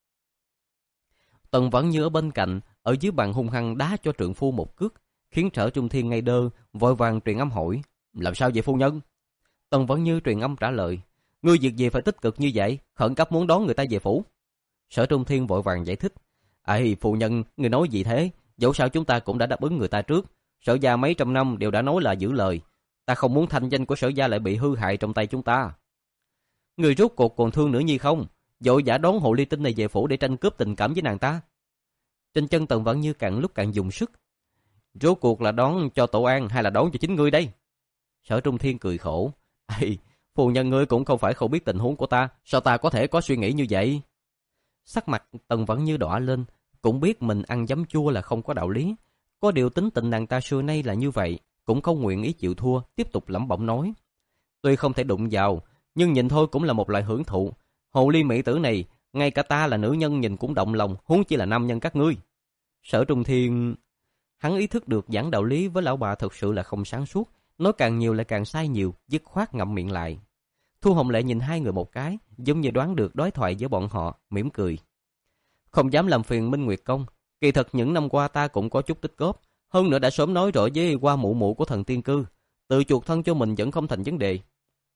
Tần Vãn Như ở bên cạnh, ở dưới bàn hung hăng đá cho trượng phu một cước, khiến Sở Trung Thiên ngây đơ, vội vàng truyền âm hỏi, làm sao vậy phu nhân? Tần Vãn Như truyền âm trả lời, ngươi việc gì phải tích cực như vậy, khẩn cấp muốn đón người ta về phủ. Sở Trung Thiên vội vàng giải thích, ây phu nhân, người nói gì thế? Dẫu sao chúng ta cũng đã đáp ứng người ta trước, Sở gia mấy trăm năm đều đã nói là giữ lời, ta không muốn thanh danh của Sở gia lại bị hư hại trong tay chúng ta. Người rốt cuộc còn thương nữ nhi không? Vội vã đón Hồ Ly Tinh này về phủ để tranh cướp tình cảm với nàng ta. Trên chân Tần Vãn Như càng lúc càng dùng sức. Rốt cuộc là đón cho Tổ An hay là đón cho chính ngươi đây? Sở Trung Thiên cười khổ, ây, phu nhân ngươi cũng không phải không biết tình huống của ta, sao ta có thể có suy nghĩ như vậy? Sắc mặt Tần Vãn Như đỏ lên, cũng biết mình ăn giấm chua là không có đạo lý. Có điều tính tình nàng ta xưa nay là như vậy, cũng không nguyện ý chịu thua, tiếp tục lẩm bẩm nói. Tuy không thể đụng vào, nhưng nhìn thôi cũng là một loại hưởng thụ. Hồ ly mỹ tử này, ngay cả ta là nữ nhân nhìn cũng động lòng, huống chi là nam nhân các ngươi. Sở Trung Thiên... Hắn ý thức được giảng đạo lý với lão bà thật sự là không sáng suốt, nói càng nhiều lại càng sai nhiều, dứt khoát ngậm miệng lại. Thu Hồng Lệ nhìn hai người một cái, giống như đoán được đối thoại giữa bọn họ, mỉm cười. Không dám làm phiền Minh Nguyệt Công, kỳ thật những năm qua ta cũng có chút tích góp, hơn nữa đã sớm nói rõ với qua mụ mụ của Thần Tiên Cư, tự chuộc thân cho mình vẫn không thành vấn đề.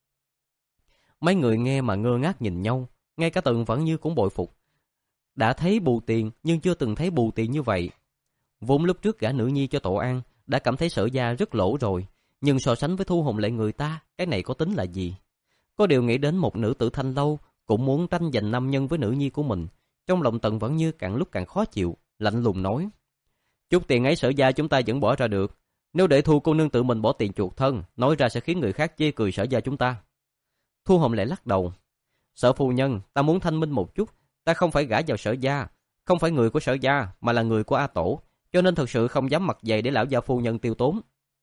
Mấy người nghe mà ngơ ngác nhìn nhau, ngay cả Tần Vãn Như cũng bội phục. Đã thấy bù tiền nhưng chưa từng thấy bù tiền như vậy. Vốn lúc trước gả nữ nhi cho Tổ An đã cảm thấy Sở gia rất lỗ rồi, nhưng so sánh với Thu Hồng Lệ người ta, cái này có tính là gì? Có điều nghĩ đến một nữ tử thanh lâu cũng muốn tranh giành nam nhân với nữ nhi của mình, trong lòng Tần Vãn Như càng lúc càng khó chịu, lạnh lùng nói: chút tiền ấy Sở gia chúng ta vẫn bỏ ra được, nếu để Thu cô nương tự mình bỏ tiền chuộc thân, nói ra sẽ khiến người khác chê cười Sở gia chúng ta. Thu Hồng Lệ lắc đầu: Sở phu nhân, ta muốn thanh minh một chút, ta không phải gả vào Sở gia, không phải người của Sở gia, mà là người của A Tổ, cho nên thật sự không dám mặc dày để lão gia phu nhân tiêu tốn.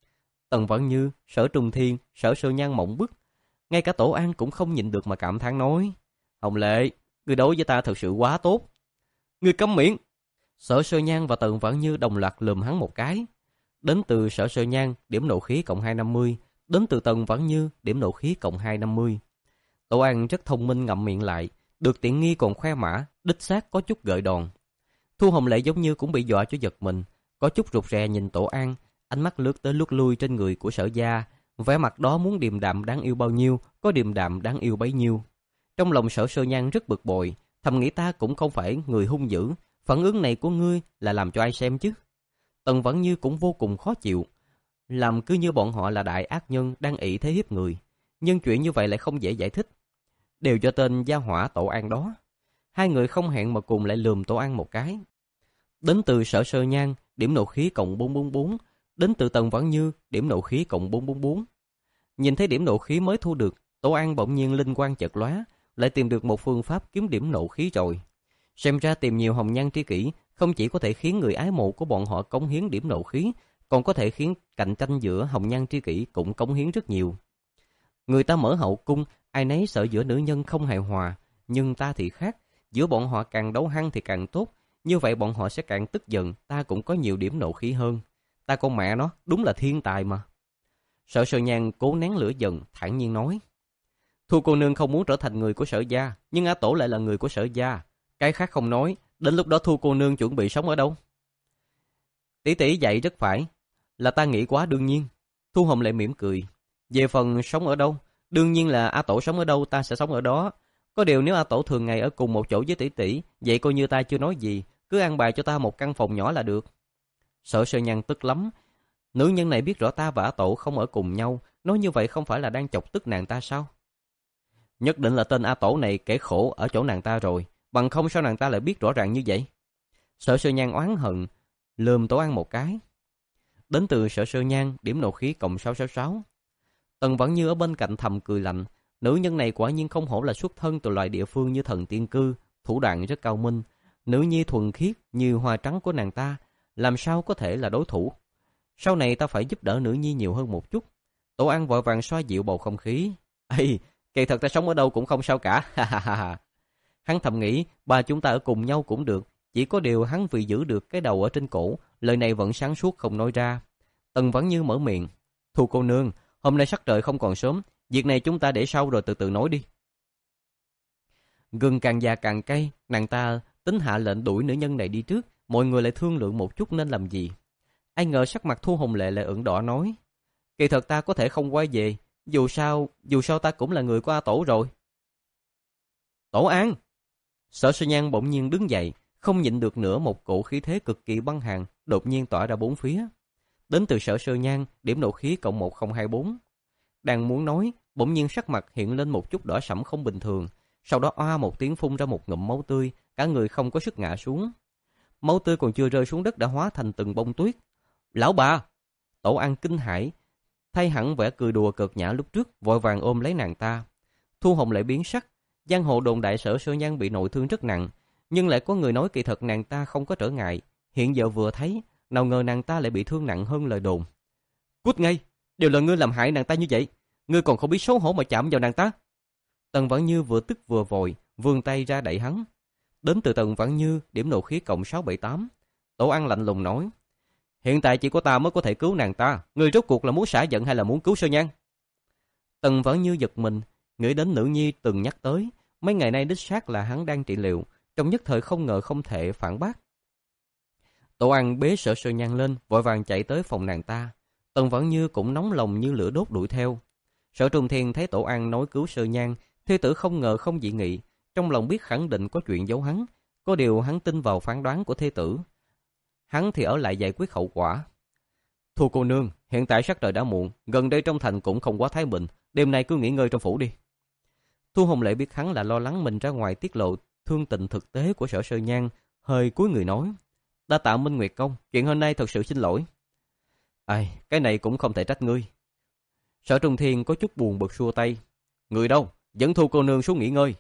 Tần Vãn Như, Sở Trung Thiên, Sở Sơ Nhan mộng bức, ngay cả Tổ An cũng không nhịn được mà cảm thán nói: Hồng Lệ, ngươi đối với ta thật sự quá tốt. Ngươi câm miệng! Sở Sơ Nhan và Tần Vãn Như đồng loạt lườm hắn một cái. Đến từ Sở Sơ Nhan, điểm nộ khí cộng hai trăm năm mươi, đến từ Tần Vãn Như, điểm nộ khí cộng hai trăm năm mươi. Tổ An rất thông minh ngậm miệng lại, được tiện nghi còn khoe mã, đích xác có chút gợi đòn. Thu Hồng Lệ giống như cũng bị dọa cho giật mình, có chút rụt rè nhìn Tổ An, ánh mắt lướt tới lướt lui trên người của Sở gia, vẻ mặt đó muốn điềm đạm đáng yêu bao nhiêu, có điềm đạm đáng yêu bấy nhiêu. Trong lòng Sở Sơ Nhan rất bực bội, thầm nghĩ ta cũng không phải người hung dữ, phản ứng này của ngươi là làm cho ai xem chứ? Tần Vãn Như cũng vô cùng khó chịu, làm cứ như bọn họ là đại ác nhân đang ỷ thế hiếp người, nhưng chuyện như vậy lại không dễ giải thích. Đều do tên gia hỏa Tổ An đó. Hai người không hẹn mà cùng lại lườm Tổ An một cái. Đến từ Sở Sơ Nhan, điểm nộ khí cộng bốn trăm bốn mươi bốn, đến từ Tần Vãn Như, điểm nộ khí cộng bốn trăm bốn mươi bốn. Nhìn thấy điểm nộ khí mới thu được, Tổ An bỗng nhiên linh quang chợt lóe, lại tìm được một phương pháp kiếm điểm nộ khí rồi. Xem ra tìm nhiều hồng nhan tri kỷ không chỉ có thể khiến người ái mộ của bọn họ cống hiến điểm nộ khí, còn có thể khiến cạnh tranh giữa hồng nhan tri kỷ cũng cống hiến rất nhiều. Người ta mở hậu cung, ai nấy sợ giữa nữ nhân không hài hòa, nhưng ta thì khác, giữa bọn họ càng đấu hăng thì càng tốt, như vậy bọn họ sẽ càng tức giận, ta cũng có nhiều điểm nộ khí hơn. Ta con mẹ nó, đúng là thiên tài mà. Sở Sơ Nhan cố nén lửa giận, thản nhiên nói: Thu cô nương không muốn trở thành người của Sở gia, nhưng Á Tổ lại là người của Sở gia. Cái khác không nói, đến lúc đó Thu cô nương chuẩn bị sống ở đâu? Tỷ tỷ dạy rất phải, là ta nghĩ quá đương nhiên. Thu Hồng Lệ mỉm cười. Về phần sống ở đâu, Đương nhiên là A Tổ sống ở đâu ta sẽ sống ở đó. Có điều nếu A Tổ thường ngày ở cùng một chỗ với tỷ tỷ, vậy coi như ta chưa nói gì, cứ an bài cho ta một căn phòng nhỏ là được. Sở Sơ Nhan tức lắm. Nữ nhân này biết rõ ta và A Tổ không ở cùng nhau, nói như vậy không phải là đang chọc tức nàng ta sao? Nhất định là tên A Tổ này kẻ khổ ở chỗ nàng ta rồi, bằng không sao nàng ta lại biết rõ ràng như vậy? Sở Sơ Nhan oán hận, lườm Tổ An một cái. Đến từ Sở Sơ Nhan, điểm nộ khí cộng sáu sáu sáu. Tần Vãn Như ở bên cạnh thầm cười lạnh, nữ nhân này quả nhiên không hổ là xuất thân từ loại địa phương như thần tiên cư, thủ đoạn rất cao minh. Nữ nhi thuần khiết như hoa trắng của nàng ta, làm sao có thể là đối thủ? Sau này ta phải giúp đỡ nữ nhi nhiều hơn một chút. Tổ An vội vàng xoa dịu bầu không khí. Ê, kỳ thật ta sống ở đâu cũng không sao cả. Hắn thầm nghĩ, ba chúng ta ở cùng nhau cũng được. Chỉ có điều hắn vì giữ được cái đầu ở trên cổ, lời này vẫn sáng suốt không nói ra. Tần Vãn Như mở miệng. Thu cô nương, hôm nay sắc trời không còn sớm, việc này chúng ta để sau rồi từ từ nói đi. Gừng càng già càng cay, nàng ta tính hạ lệnh đuổi nữ nhân này đi trước, mọi người lại thương lượng một chút nên làm gì. Ai ngờ sắc mặt Thu Hồng Lệ lại ửng đỏ nói, kỳ thật ta có thể không quay về, dù sao, dù sao ta cũng là người của A Tổ rồi. Tổ An! Sở Sơ Nhan bỗng nhiên đứng dậy, không nhịn được nữa, một cổ khí thế cực kỳ băng hàn đột nhiên tỏa ra bốn phía. Đến từ Sở Sơ Nhan, điểm nộ khí cộng một không hai bốn. Đang muốn nói, bỗng nhiên sắc mặt hiện lên một chút đỏ sẫm không bình thường, sau đó oa một tiếng phun ra một ngụm máu tươi, cả người không có sức ngã xuống. Máu tươi còn chưa rơi xuống đất đã hóa thành từng bông tuyết. Lão bà! Tổ An kinh hãi, thay hẳn vẻ cười đùa cợt nhã lúc trước, vội vàng ôm lấy nàng ta. Thu Hồng lại biến sắc, giang hồ đồn đại Sở Sơ Nhan bị nội thương rất nặng, nhưng lại có người nói kỳ thật nàng ta không có trở ngại. Hiện giờ vừa thấy, nào ngờ nàng ta lại bị thương nặng hơn lời đồn. Cút ngay! Đều là ngươi làm hại nàng ta như vậy, ngươi còn không biết xấu hổ mà chạm vào nàng ta. Tần Vãn Như vừa tức vừa vội, vươn tay ra đẩy hắn. Đến từ Tần Vãn Như, điểm nộ khí cộng sáu bảy tám. Tổ An lạnh lùng nói, hiện tại chỉ có ta mới có thể cứu nàng ta, ngươi rốt cuộc là muốn xả giận hay là muốn cứu Sơ Nhan? Tần Vãn Như giật mình, nghĩ đến nữ nhi từng nhắc tới, mấy ngày nay đích xác là hắn đang trị liệu, trong nhất thời không ngờ không thể phản bác. Tổ An bế Sở Sơ Nhan lên, vội vàng chạy tới phòng nàng ta. Tần Vãn Như cũng nóng lòng như lửa đốt đuổi theo. Sở Trung Thiên thấy Tổ An nói cứu Sơ Nhan, thê tử không ngờ không dị nghị, trong lòng biết khẳng định có chuyện giấu hắn, có điều hắn tin vào phán đoán của thê tử. Hắn thì ở lại giải quyết hậu quả. Thu cô nương, hiện tại sắc trời đã muộn, gần đây trong thành cũng không quá thái bình, đêm nay cứ nghỉ ngơi trong phủ đi. Thu Hồng Lệ biết hắn là lo lắng mình ra ngoài tiết lộ thương tình thực tế của Sở Sơ Nhan, hơi cúi người nói, đa tạ Minh Nguyệt công, chuyện hôm nay thật sự xin lỗi. Ai, cái này cũng không thể trách ngươi. Sở Trung Thiên có chút buồn bực xua tay. Người đâu, dẫn Thu cô nương xuống nghỉ ngơi.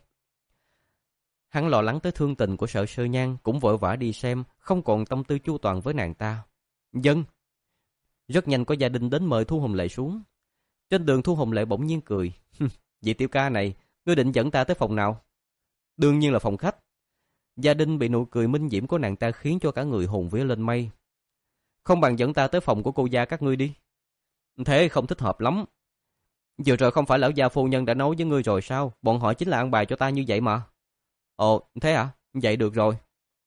Hắn lo lắng tới thương tình của Sở Sơ Nhan, cũng vội vã đi xem, không còn tâm tư chu toàn với nàng ta. Dân. Rất nhanh có gia đình đến mời Thu Hồng Lệ xuống. Trên đường Thu Hồng Lệ bỗng nhiên cười. Vị tiểu ca này, ngươi định dẫn ta tới phòng nào? Đương nhiên là phòng khách. Gia đình bị nụ cười minh diễm của nàng ta khiến cho cả người hồn vía lên mây. Không bằng dẫn ta tới phòng của cô gia các ngươi đi. Thế không thích hợp lắm. Vừa rồi không phải lão gia phu nhân đã nói với ngươi rồi sao? Bọn họ chính là ăn bài cho ta như vậy mà. Ồ, thế à? Vậy được rồi.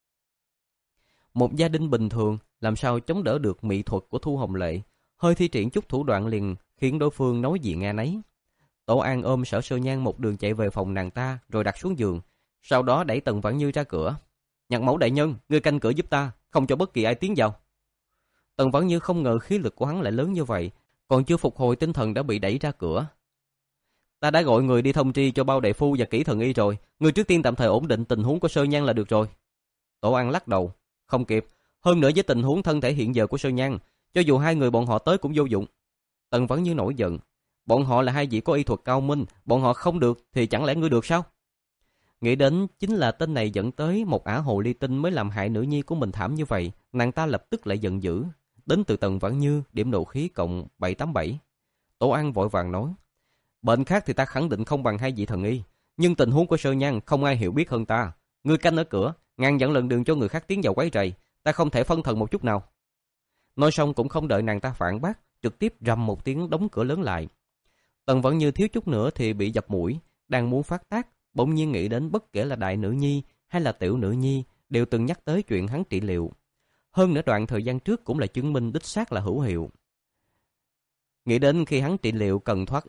Một gia đình bình thường làm sao chống đỡ được mỹ thuật của Thu Hồng Lệ, hơi thi triển chút thủ đoạn liền khiến đối phương nói gì nghe nấy. Tổ An ôm Sở Sơ Nhan một đường chạy về phòng nàng ta rồi đặt xuống giường, sau đó đẩy Tần Vãn Như ra cửa. Nhạc mẫu đại nhân, ngươi canh cửa giúp ta, không cho bất kỳ ai tiến vào. Tần Vãn Như không ngờ khí lực của hắn lại lớn như vậy, còn chưa phục hồi tinh thần đã bị đẩy ra cửa. Ta đã gọi người đi thông tri cho Bao đại phu và Kỷ thần y rồi, ngươi trước tiên tạm thời ổn định tình huống của Sơ Nhan là được rồi. Tổ An lắc đầu, không kịp, hơn nữa với tình huống thân thể hiện giờ của Sơ Nhan, cho dù hai người bọn họ tới cũng vô dụng. Tần Vãn Như nổi giận, bọn họ là hai vị có y thuật cao minh, bọn họ không được thì chẳng lẽ ngươi được sao? Nghĩ đến chính là tên này dẫn tới một ả hồ ly tinh mới làm hại nữ nhi của mình thảm như vậy, nàng ta lập tức lại giận dữ. Đến từ Tần Vãn Như, điểm nộ khí cộng bảy tám bảy. Tổ An vội vàng nói, bệnh khác thì ta khẳng định không bằng hai vị thần y, nhưng tình huống của Sơ Nhan không ai hiểu biết hơn ta. Ngươi canh ở cửa, ngăn dặn lần đường cho người khác tiến vào quấy rầy, ta không thể phân thần một chút nào. Nói xong cũng không đợi nàng ta phản bác, trực tiếp rầm một tiếng đóng cửa lớn lại. Tần Vãn Như thiếu chút nữa thì bị dập mũi, đang muốn phát tác, bỗng nhiên nghĩ đến bất kể là đại nữ nhi hay là tiểu nữ nhi đều từng nhắc tới chuyện hắn trị liệu. Hơn nữa đoạn thời gian trước cũng là chứng minh đích xác là hữu hiệu. Nghĩ đến khi hắn trị liệu cần thoát y,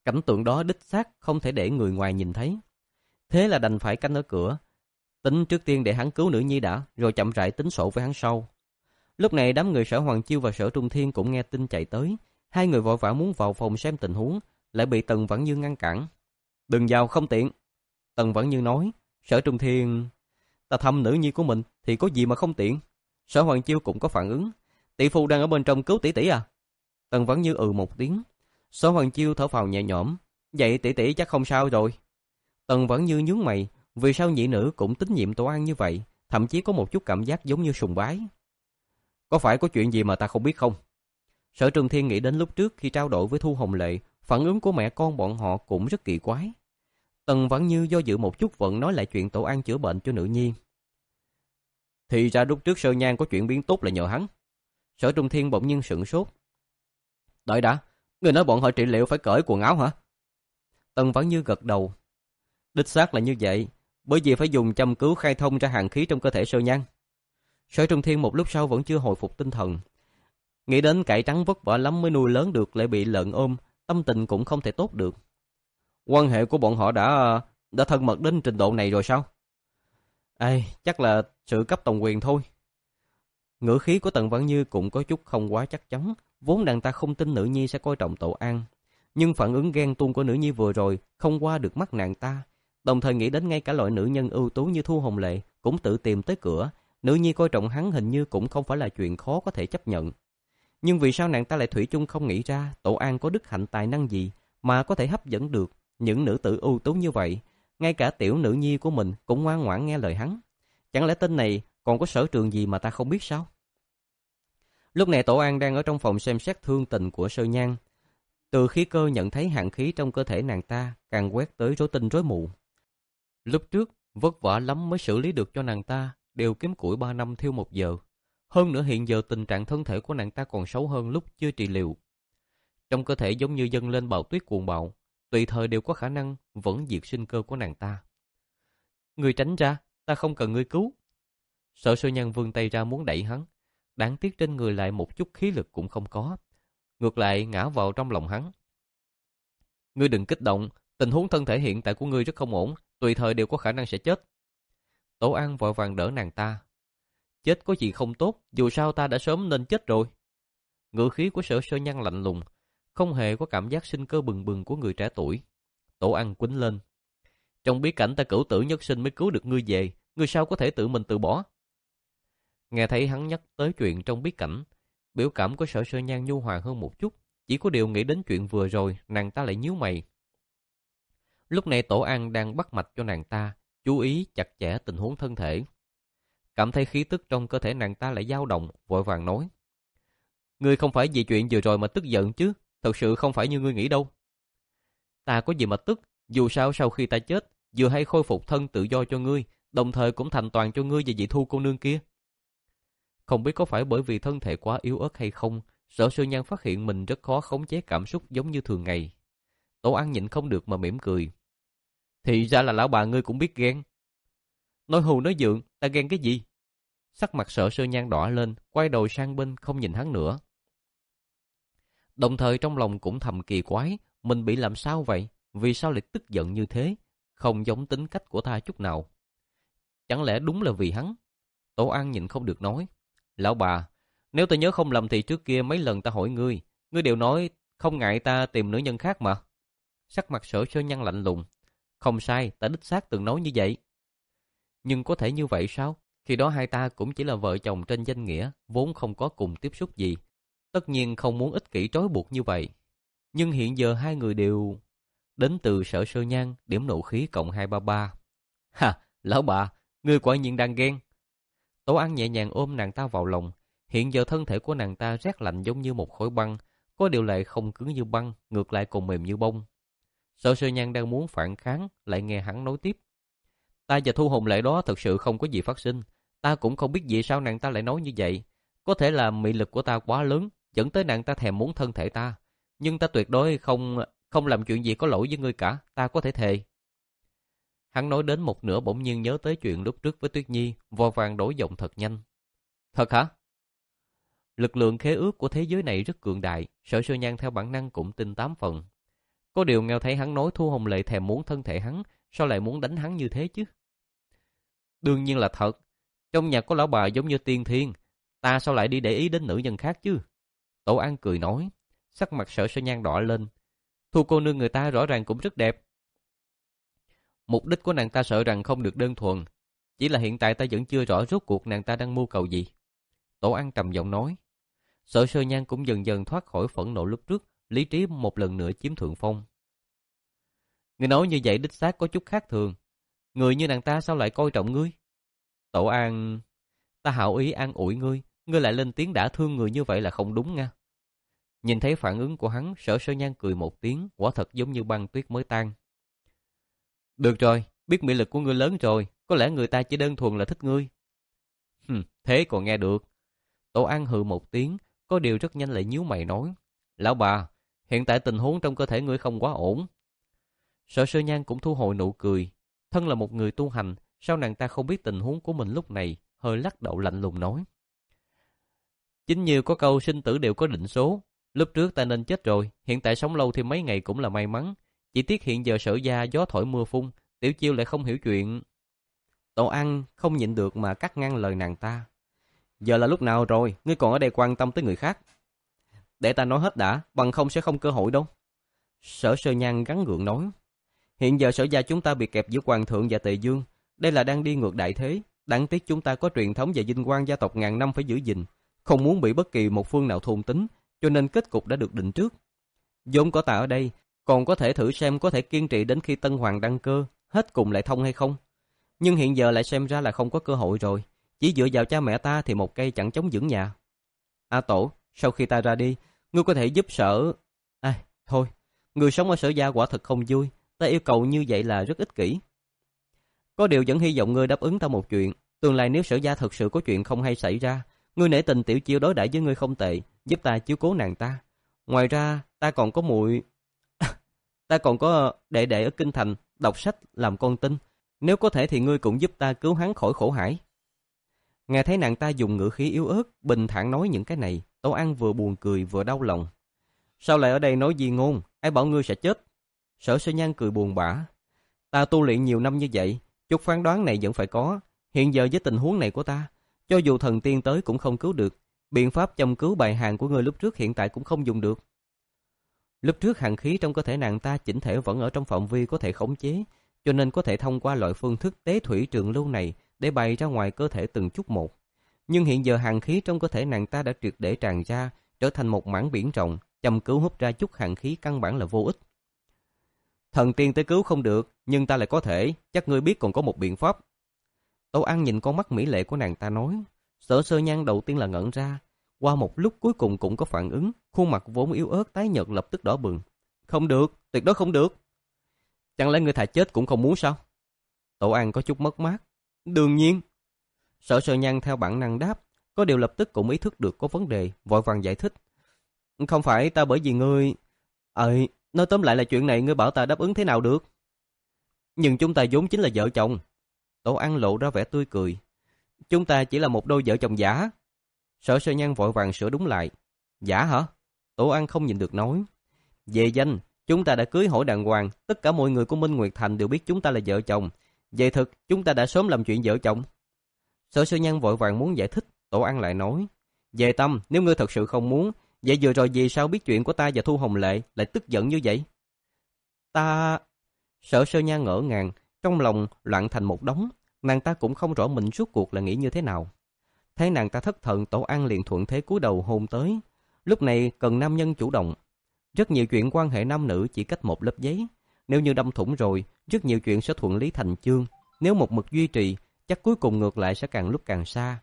Cảnh tượng đó đích xác không thể để người ngoài nhìn thấy. Thế là đành phải canh ở cửa, tính trước tiên để hắn cứu nữ nhi đã, rồi chậm rãi tính sổ với hắn sau. Lúc này đám người Sở Hoàng Chiêu và Sở Trung Thiên cũng nghe tin chạy tới. Hai người vội vã muốn vào phòng xem tình huống, lại bị Tần Vãn Như ngăn cản. Đừng vào, không tiện. Tần Vãn Như nói. Sở Trung Thiên, ta thăm nữ nhi của mình thì có gì mà không tiện. Sở Hoàng Chiêu cũng có phản ứng. Tỷ phu đang ở bên trong cứu tỷ tỷ à? Tần Vãn Như ừ một tiếng. Sở Hoàng Chiêu thở phào nhẹ nhõm. Vậy tỷ tỷ chắc không sao rồi. Tần Vãn Như nhướng mày. Vì sao nhị nữ cũng tín nhiệm Tổ An như vậy, thậm chí có một chút cảm giác giống như sùng bái. Có phải có chuyện gì mà ta không biết không? Sở Trường Thiên nghĩ đến lúc trước khi trao đổi với Thu Hồng Lệ, phản ứng của mẹ con bọn họ cũng rất kỳ quái. Tần Vãn Như do dự một chút vẫn nói lại chuyện Tổ An chữa bệnh cho nữ nhi. Thì ra lúc trước Sơ Nhan có chuyện biến tốt là nhờ hắn. Sở Trung Thiên bỗng nhiên sửng sốt. Đợi đã, người nói bọn họ trị liệu phải cởi quần áo hả? Tần Vãn Như gật đầu. Đích xác là như vậy, bởi vì phải dùng châm cứu khai thông ra hàn khí trong cơ thể Sơ Nhan. Sở Trung Thiên một lúc sau vẫn chưa hồi phục tinh thần. Nghĩ đến cải trắng vất vả lắm mới nuôi lớn được lại bị lợn ôm, tâm tình cũng không thể tốt được. Quan hệ của bọn họ đã đã thân mật đến trình độ này rồi sao? Ai, chắc là sự cấp toàn quyền thôi. Ngữ khí của Tần Vãn Như cũng có chút không quá chắc chắn, vốn nàng ta không tin nữ nhi sẽ coi trọng Tổ An, nhưng phản ứng ghen tuông của nữ nhi vừa rồi không qua được mắt nàng ta, đồng thời nghĩ đến ngay cả loại nữ nhân ưu tú như Thu Hồng Lệ cũng tự tìm tới cửa, nữ nhi coi trọng hắn hình như cũng không phải là chuyện khó có thể chấp nhận. Nhưng vì sao nàng ta lại thủy chung không nghĩ ra Tổ An có đức hạnh tài năng gì mà có thể hấp dẫn được những nữ tử ưu tú như vậy, ngay cả tiểu nữ nhi của mình cũng ngoan ngoãn nghe lời hắn. Chẳng lẽ tên này còn có sở trường gì mà ta không biết sao? Lúc này Tổ An đang ở trong phòng xem xét thương tình của Sơ Nhan. Từ khí cơ nhận thấy hàn khí trong cơ thể nàng ta càng quét tới rối tinh rối mù. Lúc trước vất vả lắm mới xử lý được cho nàng ta, đều kiếm củi ba năm thiêu một giờ. Hơn nữa hiện giờ tình trạng thân thể của nàng ta còn xấu hơn lúc chưa trị liệu. Trong cơ thể giống như dâng lên bão tuyết cuồng bạo, tùy thời đều có khả năng vẫn diệt sinh cơ của nàng ta. Ngươi tránh ra, ta không cần ngươi cứu. Sở Sơ Nhan vươn tay ra muốn đẩy hắn, đáng tiếc trên người lại một chút khí lực cũng không có, ngược lại ngã vào trong lòng hắn. Ngươi đừng kích động, tình huống thân thể hiện tại của ngươi rất không ổn, tùy thời đều có khả năng sẽ chết. Tổ An vội vàng đỡ nàng ta. Chết có gì không tốt, dù sao ta đã sớm nên chết rồi. Ngữ khí của Sở Sơ Nhan lạnh lùng, không hề có cảm giác sinh cơ bừng bừng của người trẻ tuổi. Tổ An quýnh lên. Trong bí cảnh ta cửu tử nhất sinh mới cứu được ngươi về, ngươi sao có thể tự mình từ bỏ? Nghe thấy hắn nhắc tới chuyện trong bí cảnh, biểu cảm của Sở Sơ Nhan nhu hòa hơn một chút, chỉ có điều nghĩ đến chuyện vừa rồi, nàng ta lại nhíu mày. Lúc này Tổ An đang bắt mạch cho nàng ta, chú ý chặt chẽ tình huống thân thể. Cảm thấy khí tức trong cơ thể nàng ta lại dao động, vội vàng nói. Ngươi không phải vì chuyện vừa rồi mà tức giận chứ, thật sự không phải như ngươi nghĩ đâu. Ta có gì mà tức, dù sao sau khi ta chết, vừa hay khôi phục thân tự do cho ngươi, đồng thời cũng thành toàn cho ngươi và vị Thu cô nương kia. Không biết có phải bởi vì thân thể quá yếu ớt hay không, Sở Sơ Nhan phát hiện mình rất khó khống chế cảm xúc giống như thường ngày. Tổ An nhịn không được mà mỉm cười. Thì ra là lão bà ngươi cũng biết ghen. Nói hù nói dượng, ta ghen cái gì? Sắc mặt Sở Sơ Nhan đỏ lên, quay đầu sang bên không nhìn hắn nữa. Đồng thời trong lòng cũng thầm kỳ quái, mình bị làm sao vậy? Vì sao lại tức giận như thế? Không giống tính cách của ta chút nào. Chẳng lẽ đúng là vì hắn? Tổ An nhịn không được nói. Lão bà, nếu ta nhớ không lầm thì trước kia mấy lần ta hỏi ngươi, ngươi đều nói không ngại ta tìm nữ nhân khác mà. Sắc mặt Sở Sơ Nhan lạnh lùng. Không sai, ta đích xác từng nói như vậy. Nhưng có thể như vậy sao? Khi đó hai ta cũng chỉ là vợ chồng trên danh nghĩa, vốn không có cùng tiếp xúc gì. Tất nhiên không muốn ích kỷ trói buộc như vậy. Nhưng hiện giờ hai người đều... Đến từ Sở Sơ Nhan, điểm nộ khí cộng hai ba ba. Ha, lão bà, ngươi quả nhiên đang ghen. Tổ An nhẹ nhàng ôm nàng ta vào lòng. Hiện giờ thân thể của nàng ta rét lạnh giống như một khối băng, có điều lại không cứng như băng, ngược lại còn mềm như bông. Sở Sơ Nhan đang muốn phản kháng, lại nghe hắn nói tiếp. Ta và Thu Hồng Lệ đó thật sự không có gì phát sinh. Ta cũng không biết vì sao nàng ta lại nói như vậy. Có thể là mị lực của ta quá lớn, dẫn tới nàng ta thèm muốn thân thể ta. Nhưng ta tuyệt đối không không làm chuyện gì có lỗi với ngươi cả, ta có thể thề. Hắn nói đến một nửa bỗng nhiên nhớ tới chuyện lúc trước với Tuyết Nhi, vội vàng đổi giọng thật nhanh. Thật hả? Lực lượng khế ước của thế giới này rất cường đại, Sở Sơ Nhan theo bản năng cũng tin tám phần. Có điều nghe thấy hắn nói Thu Hồng Lệ thèm muốn thân thể hắn, sao lại muốn đánh hắn như thế chứ? Đương nhiên là thật. Trong nhà có lão bà giống như tiên thiên, ta sao lại đi để ý đến nữ nhân khác chứ? Tổ An cười nói, sắc mặt Sở Sơ Nhan đỏ lên. Thu cô nương người ta rõ ràng cũng rất đẹp. Mục đích của nàng ta sợ rằng không được đơn thuần, chỉ là hiện tại ta vẫn chưa rõ rốt cuộc nàng ta đang mưu cầu gì. Tổ An trầm giọng nói. Sở Sơ Nhan cũng dần dần thoát khỏi phẫn nộ lúc trước, lý trí một lần nữa chiếm thượng phong. Ngươi nói như vậy đích xác có chút khác thường. Người như nàng ta sao lại coi trọng ngươi? Tổ An, ta hảo ý an ủi ngươi, ngươi lại lên tiếng đả thương người như vậy là không đúng nha. Nhìn thấy phản ứng của hắn, Sở Sơ Nhan cười một tiếng, quả thật giống như băng tuyết mới tan. Được rồi, biết mỹ lực của ngươi lớn rồi, có lẽ người ta chỉ đơn thuần là thích ngươi. Hừm, thế còn nghe được. Tổ An hừ một tiếng, có điều rất nhanh lại nhíu mày nói. Lão bà, hiện tại tình huống trong cơ thể ngươi không quá ổn. Sở Sơ Nhan cũng thu hồi nụ cười. Thân là một người tu hành, sao nàng ta không biết tình huống của mình lúc này, hơi lắc đầu lạnh lùng nói. Chính như có câu sinh tử đều có định số. Lúc trước ta nên chết rồi, hiện tại sống lâu thêm mấy ngày cũng là may mắn. Chỉ tiếc hiện giờ Sở gia gió thổi mưa phun, Tiểu Chiêu lại không hiểu chuyện. Tổ An không nhịn được mà cắt ngang lời nàng ta. Giờ là lúc nào rồi, ngươi còn ở đây quan tâm tới người khác? Để ta nói hết đã, bằng không sẽ không cơ hội đâu. Sở Sơ Nhan gắn gượng nói. Hiện giờ Sở gia chúng ta bị kẹp giữa Hoàng thượng và Tề Dương, đây là đang đi ngược đại thế. Đáng tiếc chúng ta có truyền thống và vinh quang gia tộc ngàn năm phải giữ gìn, không muốn bị bất kỳ một phương nào thôn tính, cho nên kết cục đã được định trước. Vốn có ta ở đây, còn có thể thử xem có thể kiên trì đến khi Tân Hoàng đăng cơ, hết cùng lại thông hay không. Nhưng hiện giờ lại xem ra là không có cơ hội rồi. Chỉ dựa vào cha mẹ ta thì một cây chẳng chống vững nhà. A Tổ, sau khi ta ra đi, ngươi có thể giúp Sở... À, thôi, người sống ở Sở gia quả thật không vui. Ta yêu cầu như vậy là rất ích kỷ. Có điều vẫn hy vọng ngươi đáp ứng ta một chuyện. Tương lai nếu Sở gia thật sự có chuyện không hay xảy ra, ngươi nể tình Tiểu Chiêu đối đãi với ngươi không tệ, giúp ta chiếu cố nàng ta. Ngoài ra, ta còn có muội... ta còn có đệ đệ ở kinh thành, đọc sách, làm con tin. Nếu có thể thì ngươi cũng giúp ta cứu hắn khỏi khổ hải. Nghe thấy nàng ta dùng ngữ khí yếu ớt, bình thản nói những cái này, Tổ An vừa buồn cười vừa đau lòng. Sao lại ở đây nói di ngôn, ai bảo ngươi sẽ chết? Sở Sơ Nhan cười buồn bã. Ta tu luyện nhiều năm như vậy, chút phán đoán này vẫn phải có. Hiện giờ với tình huống này của ta, cho dù thần tiên tới cũng không cứu được. Biện pháp châm cứu bài hàng của ngươi lúc trước hiện tại cũng không dùng được. Lúc trước hàn khí trong cơ thể nàng ta chỉnh thể vẫn ở trong phạm vi có thể khống chế, cho nên có thể thông qua loại phương thức tế thủy trường lưu này để bày ra ngoài cơ thể từng chút một. Nhưng hiện giờ hàn khí trong cơ thể nàng ta đã triệt để tràn ra, trở thành một mảng biển rộng, châm cứu hút ra chút hàn khí căn bản là vô ích. Thần tiên tới cứu không được, nhưng ta lại có thể, chắc ngươi biết còn có một biện pháp. Tổ An nhìn con mắt mỹ lệ của nàng ta nói. Sở Sơ Nhan đầu tiên là ngẩn ra, qua một lúc cuối cùng cũng có phản ứng, khuôn mặt vốn yếu ớt tái nhợt lập tức đỏ bừng. Không được, tuyệt đối không được. Chẳng lẽ ngươi thà chết cũng không muốn sao? Tổ An có chút mất mát. Đương nhiên. Sở Sơ Nhan theo bản năng đáp, có điều lập tức cũng ý thức được có vấn đề, vội vàng giải thích. Không phải ta bởi vì ngươi... Ơi, nói tóm lại là chuyện này ngươi bảo ta đáp ứng thế nào được? Nhưng chúng ta vốn chính là vợ chồng. Tổ An lộ ra vẻ tươi cười. Chúng ta chỉ là một đôi vợ chồng giả. Sở Sơ Nhan vội vàng sửa đúng lại. Giả hả? Tổ An không nhìn được nói. Về danh, chúng ta đã cưới hỏi đàng hoàng, tất cả mọi người của Minh Nguyệt Thành đều biết chúng ta là vợ chồng. Về thực, chúng ta đã sớm làm chuyện vợ chồng. Sở Sơ Nhan vội vàng muốn giải thích, Tổ An lại nói. Về tâm, nếu ngươi thật sự không muốn, vậy vừa rồi vì sao biết chuyện của ta và Thu Hồng Lệ lại tức giận như vậy? Ta... Sở Sơ Nhan ngỡ ngàng, trong lòng loạn thành một đống, nàng ta cũng không rõ mình rốt cuộc là nghĩ như thế nào. Thấy nàng ta thất thần, Tổ An liền thuận thế cúi đầu hôn tới. Lúc này cần nam nhân chủ động. Rất nhiều chuyện quan hệ nam nữ chỉ cách một lớp giấy. Nếu như đâm thủng rồi, rất nhiều chuyện sẽ thuận lý thành chương. Nếu một mực duy trì, chắc cuối cùng ngược lại sẽ càng lúc càng xa.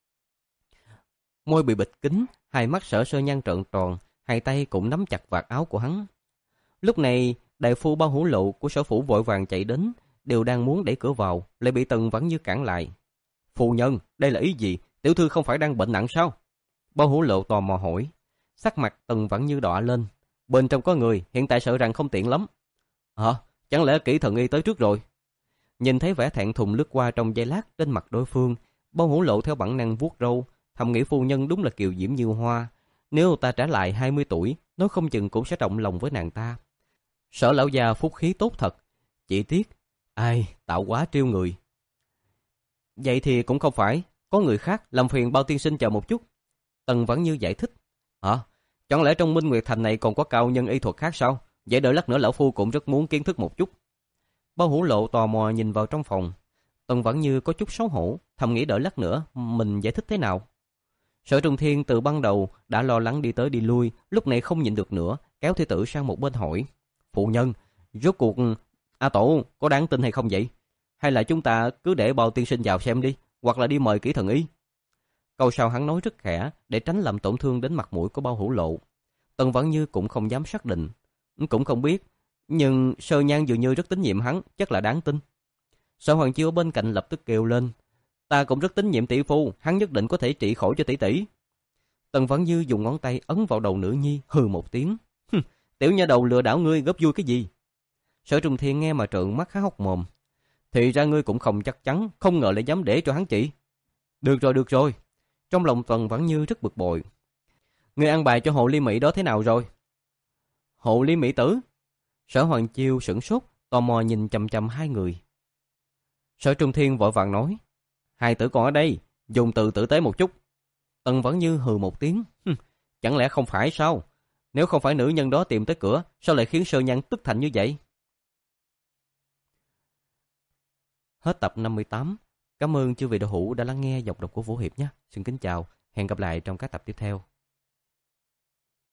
Môi bị bịt kín, hai mắt Sở Sơ Nhan trợn tròn, hai tay cũng nắm chặt vạt áo của hắn. Lúc này, đại phu Bao Hữu Lộ của sở phủ vội vàng chạy đến, đều đang muốn đẩy cửa vào, lại bị Tần Vãn Như cản lại. Phu nhân, đây là ý gì? Tiểu thư không phải đang bệnh nặng sao? Bao Hữu Lộ tò mò hỏi. Sắc mặt Tần Vãn Như đỏ lên. Bên trong có người, hiện tại sợ rằng không tiện lắm. Hả? Chẳng lẽ kỹ thần y tới trước rồi? Nhìn thấy vẻ thẹn thùng lướt qua trong giây lát trên mặt đối phương, Bao Hữu Lộ theo bản năng vuốt râu, thầm nghĩ phu nhân đúng là kiều diễm như hoa. Nếu ta trả lại hai mươi tuổi, nói không chừng cũng sẽ động lòng với nàng ta. Sở lão già phúc khí tốt thật, chỉ tiếc, ai, tạo quá trêu người. Vậy thì cũng không phải, có người khác làm phiền Bao tiên sinh chờ một chút. Tần Vãn Như giải thích. Hả? Chẳng lẽ trong Minh Nguyệt Thành này còn có cao nhân y thuật khác sao? Vậy đợi lát nữa lão phu cũng rất muốn kiến thức một chút. Bao Hữu Lộ tò mò nhìn vào trong phòng. Tần Vãn Như có chút xấu hổ, thầm nghĩ đợi lát nữa mình giải thích thế nào. Sở Trung Thiên từ ban đầu đã lo lắng đi tới đi lui, lúc này không nhịn được nữa, kéo thê tử sang một bên hỏi. Phụ nhân, rốt cuộc A Tổ có đáng tin hay không vậy? Hay là chúng ta cứ để Bao tiên sinh vào xem đi, hoặc là đi mời kỹ thần y? Câu sau hắn nói rất khẽ để tránh làm tổn thương đến mặt mũi của Bao Hữu Lộ. Tần Vãn Như cũng không dám xác định, cũng không biết, nhưng Sơ Nhan dường như rất tín nhiệm hắn, chắc là đáng tin. Sở Hoàng Chiêu ở bên cạnh lập tức kêu lên, ta cũng rất tín nhiệm tỷ phu, hắn nhất định có thể trị khỏi cho tỷ tỷ. Tần Vãn Như dùng ngón tay ấn vào đầu nữ nhi, hừ một tiếng, tiểu nha đầu lừa đảo ngươi góp vui cái gì? Sở Trung Thiên nghe mà trợn mắt há hốc mồm, thì ra ngươi cũng không chắc chắn, không ngờ lại dám để cho hắn trị. Được rồi, được rồi. Trong lòng Tần Vãn Như rất bực bội. Ngươi ăn bài cho hộ ly Mỹ đó thế nào rồi? Hộ ly Mỹ tử? Sở Hoàng Chiêu sửng sốt, tò mò nhìn chằm chằm hai người. Sở Trung Thiên vội vàng nói, hai tử còn ở đây, dùng từ tử tế một chút. Tần Vãn Như hừ một tiếng, chẳng lẽ không phải sao? Nếu không phải nữ nhân đó tìm tới cửa, sao lại khiến Sơ Nhan tức thành như vậy? Hết tập năm mươi tám. Cảm ơn chư vị đạo hữu đã lắng nghe giọng đọc của Vũ Hiệp nhé. Xin kính chào, hẹn gặp lại trong các tập tiếp theo.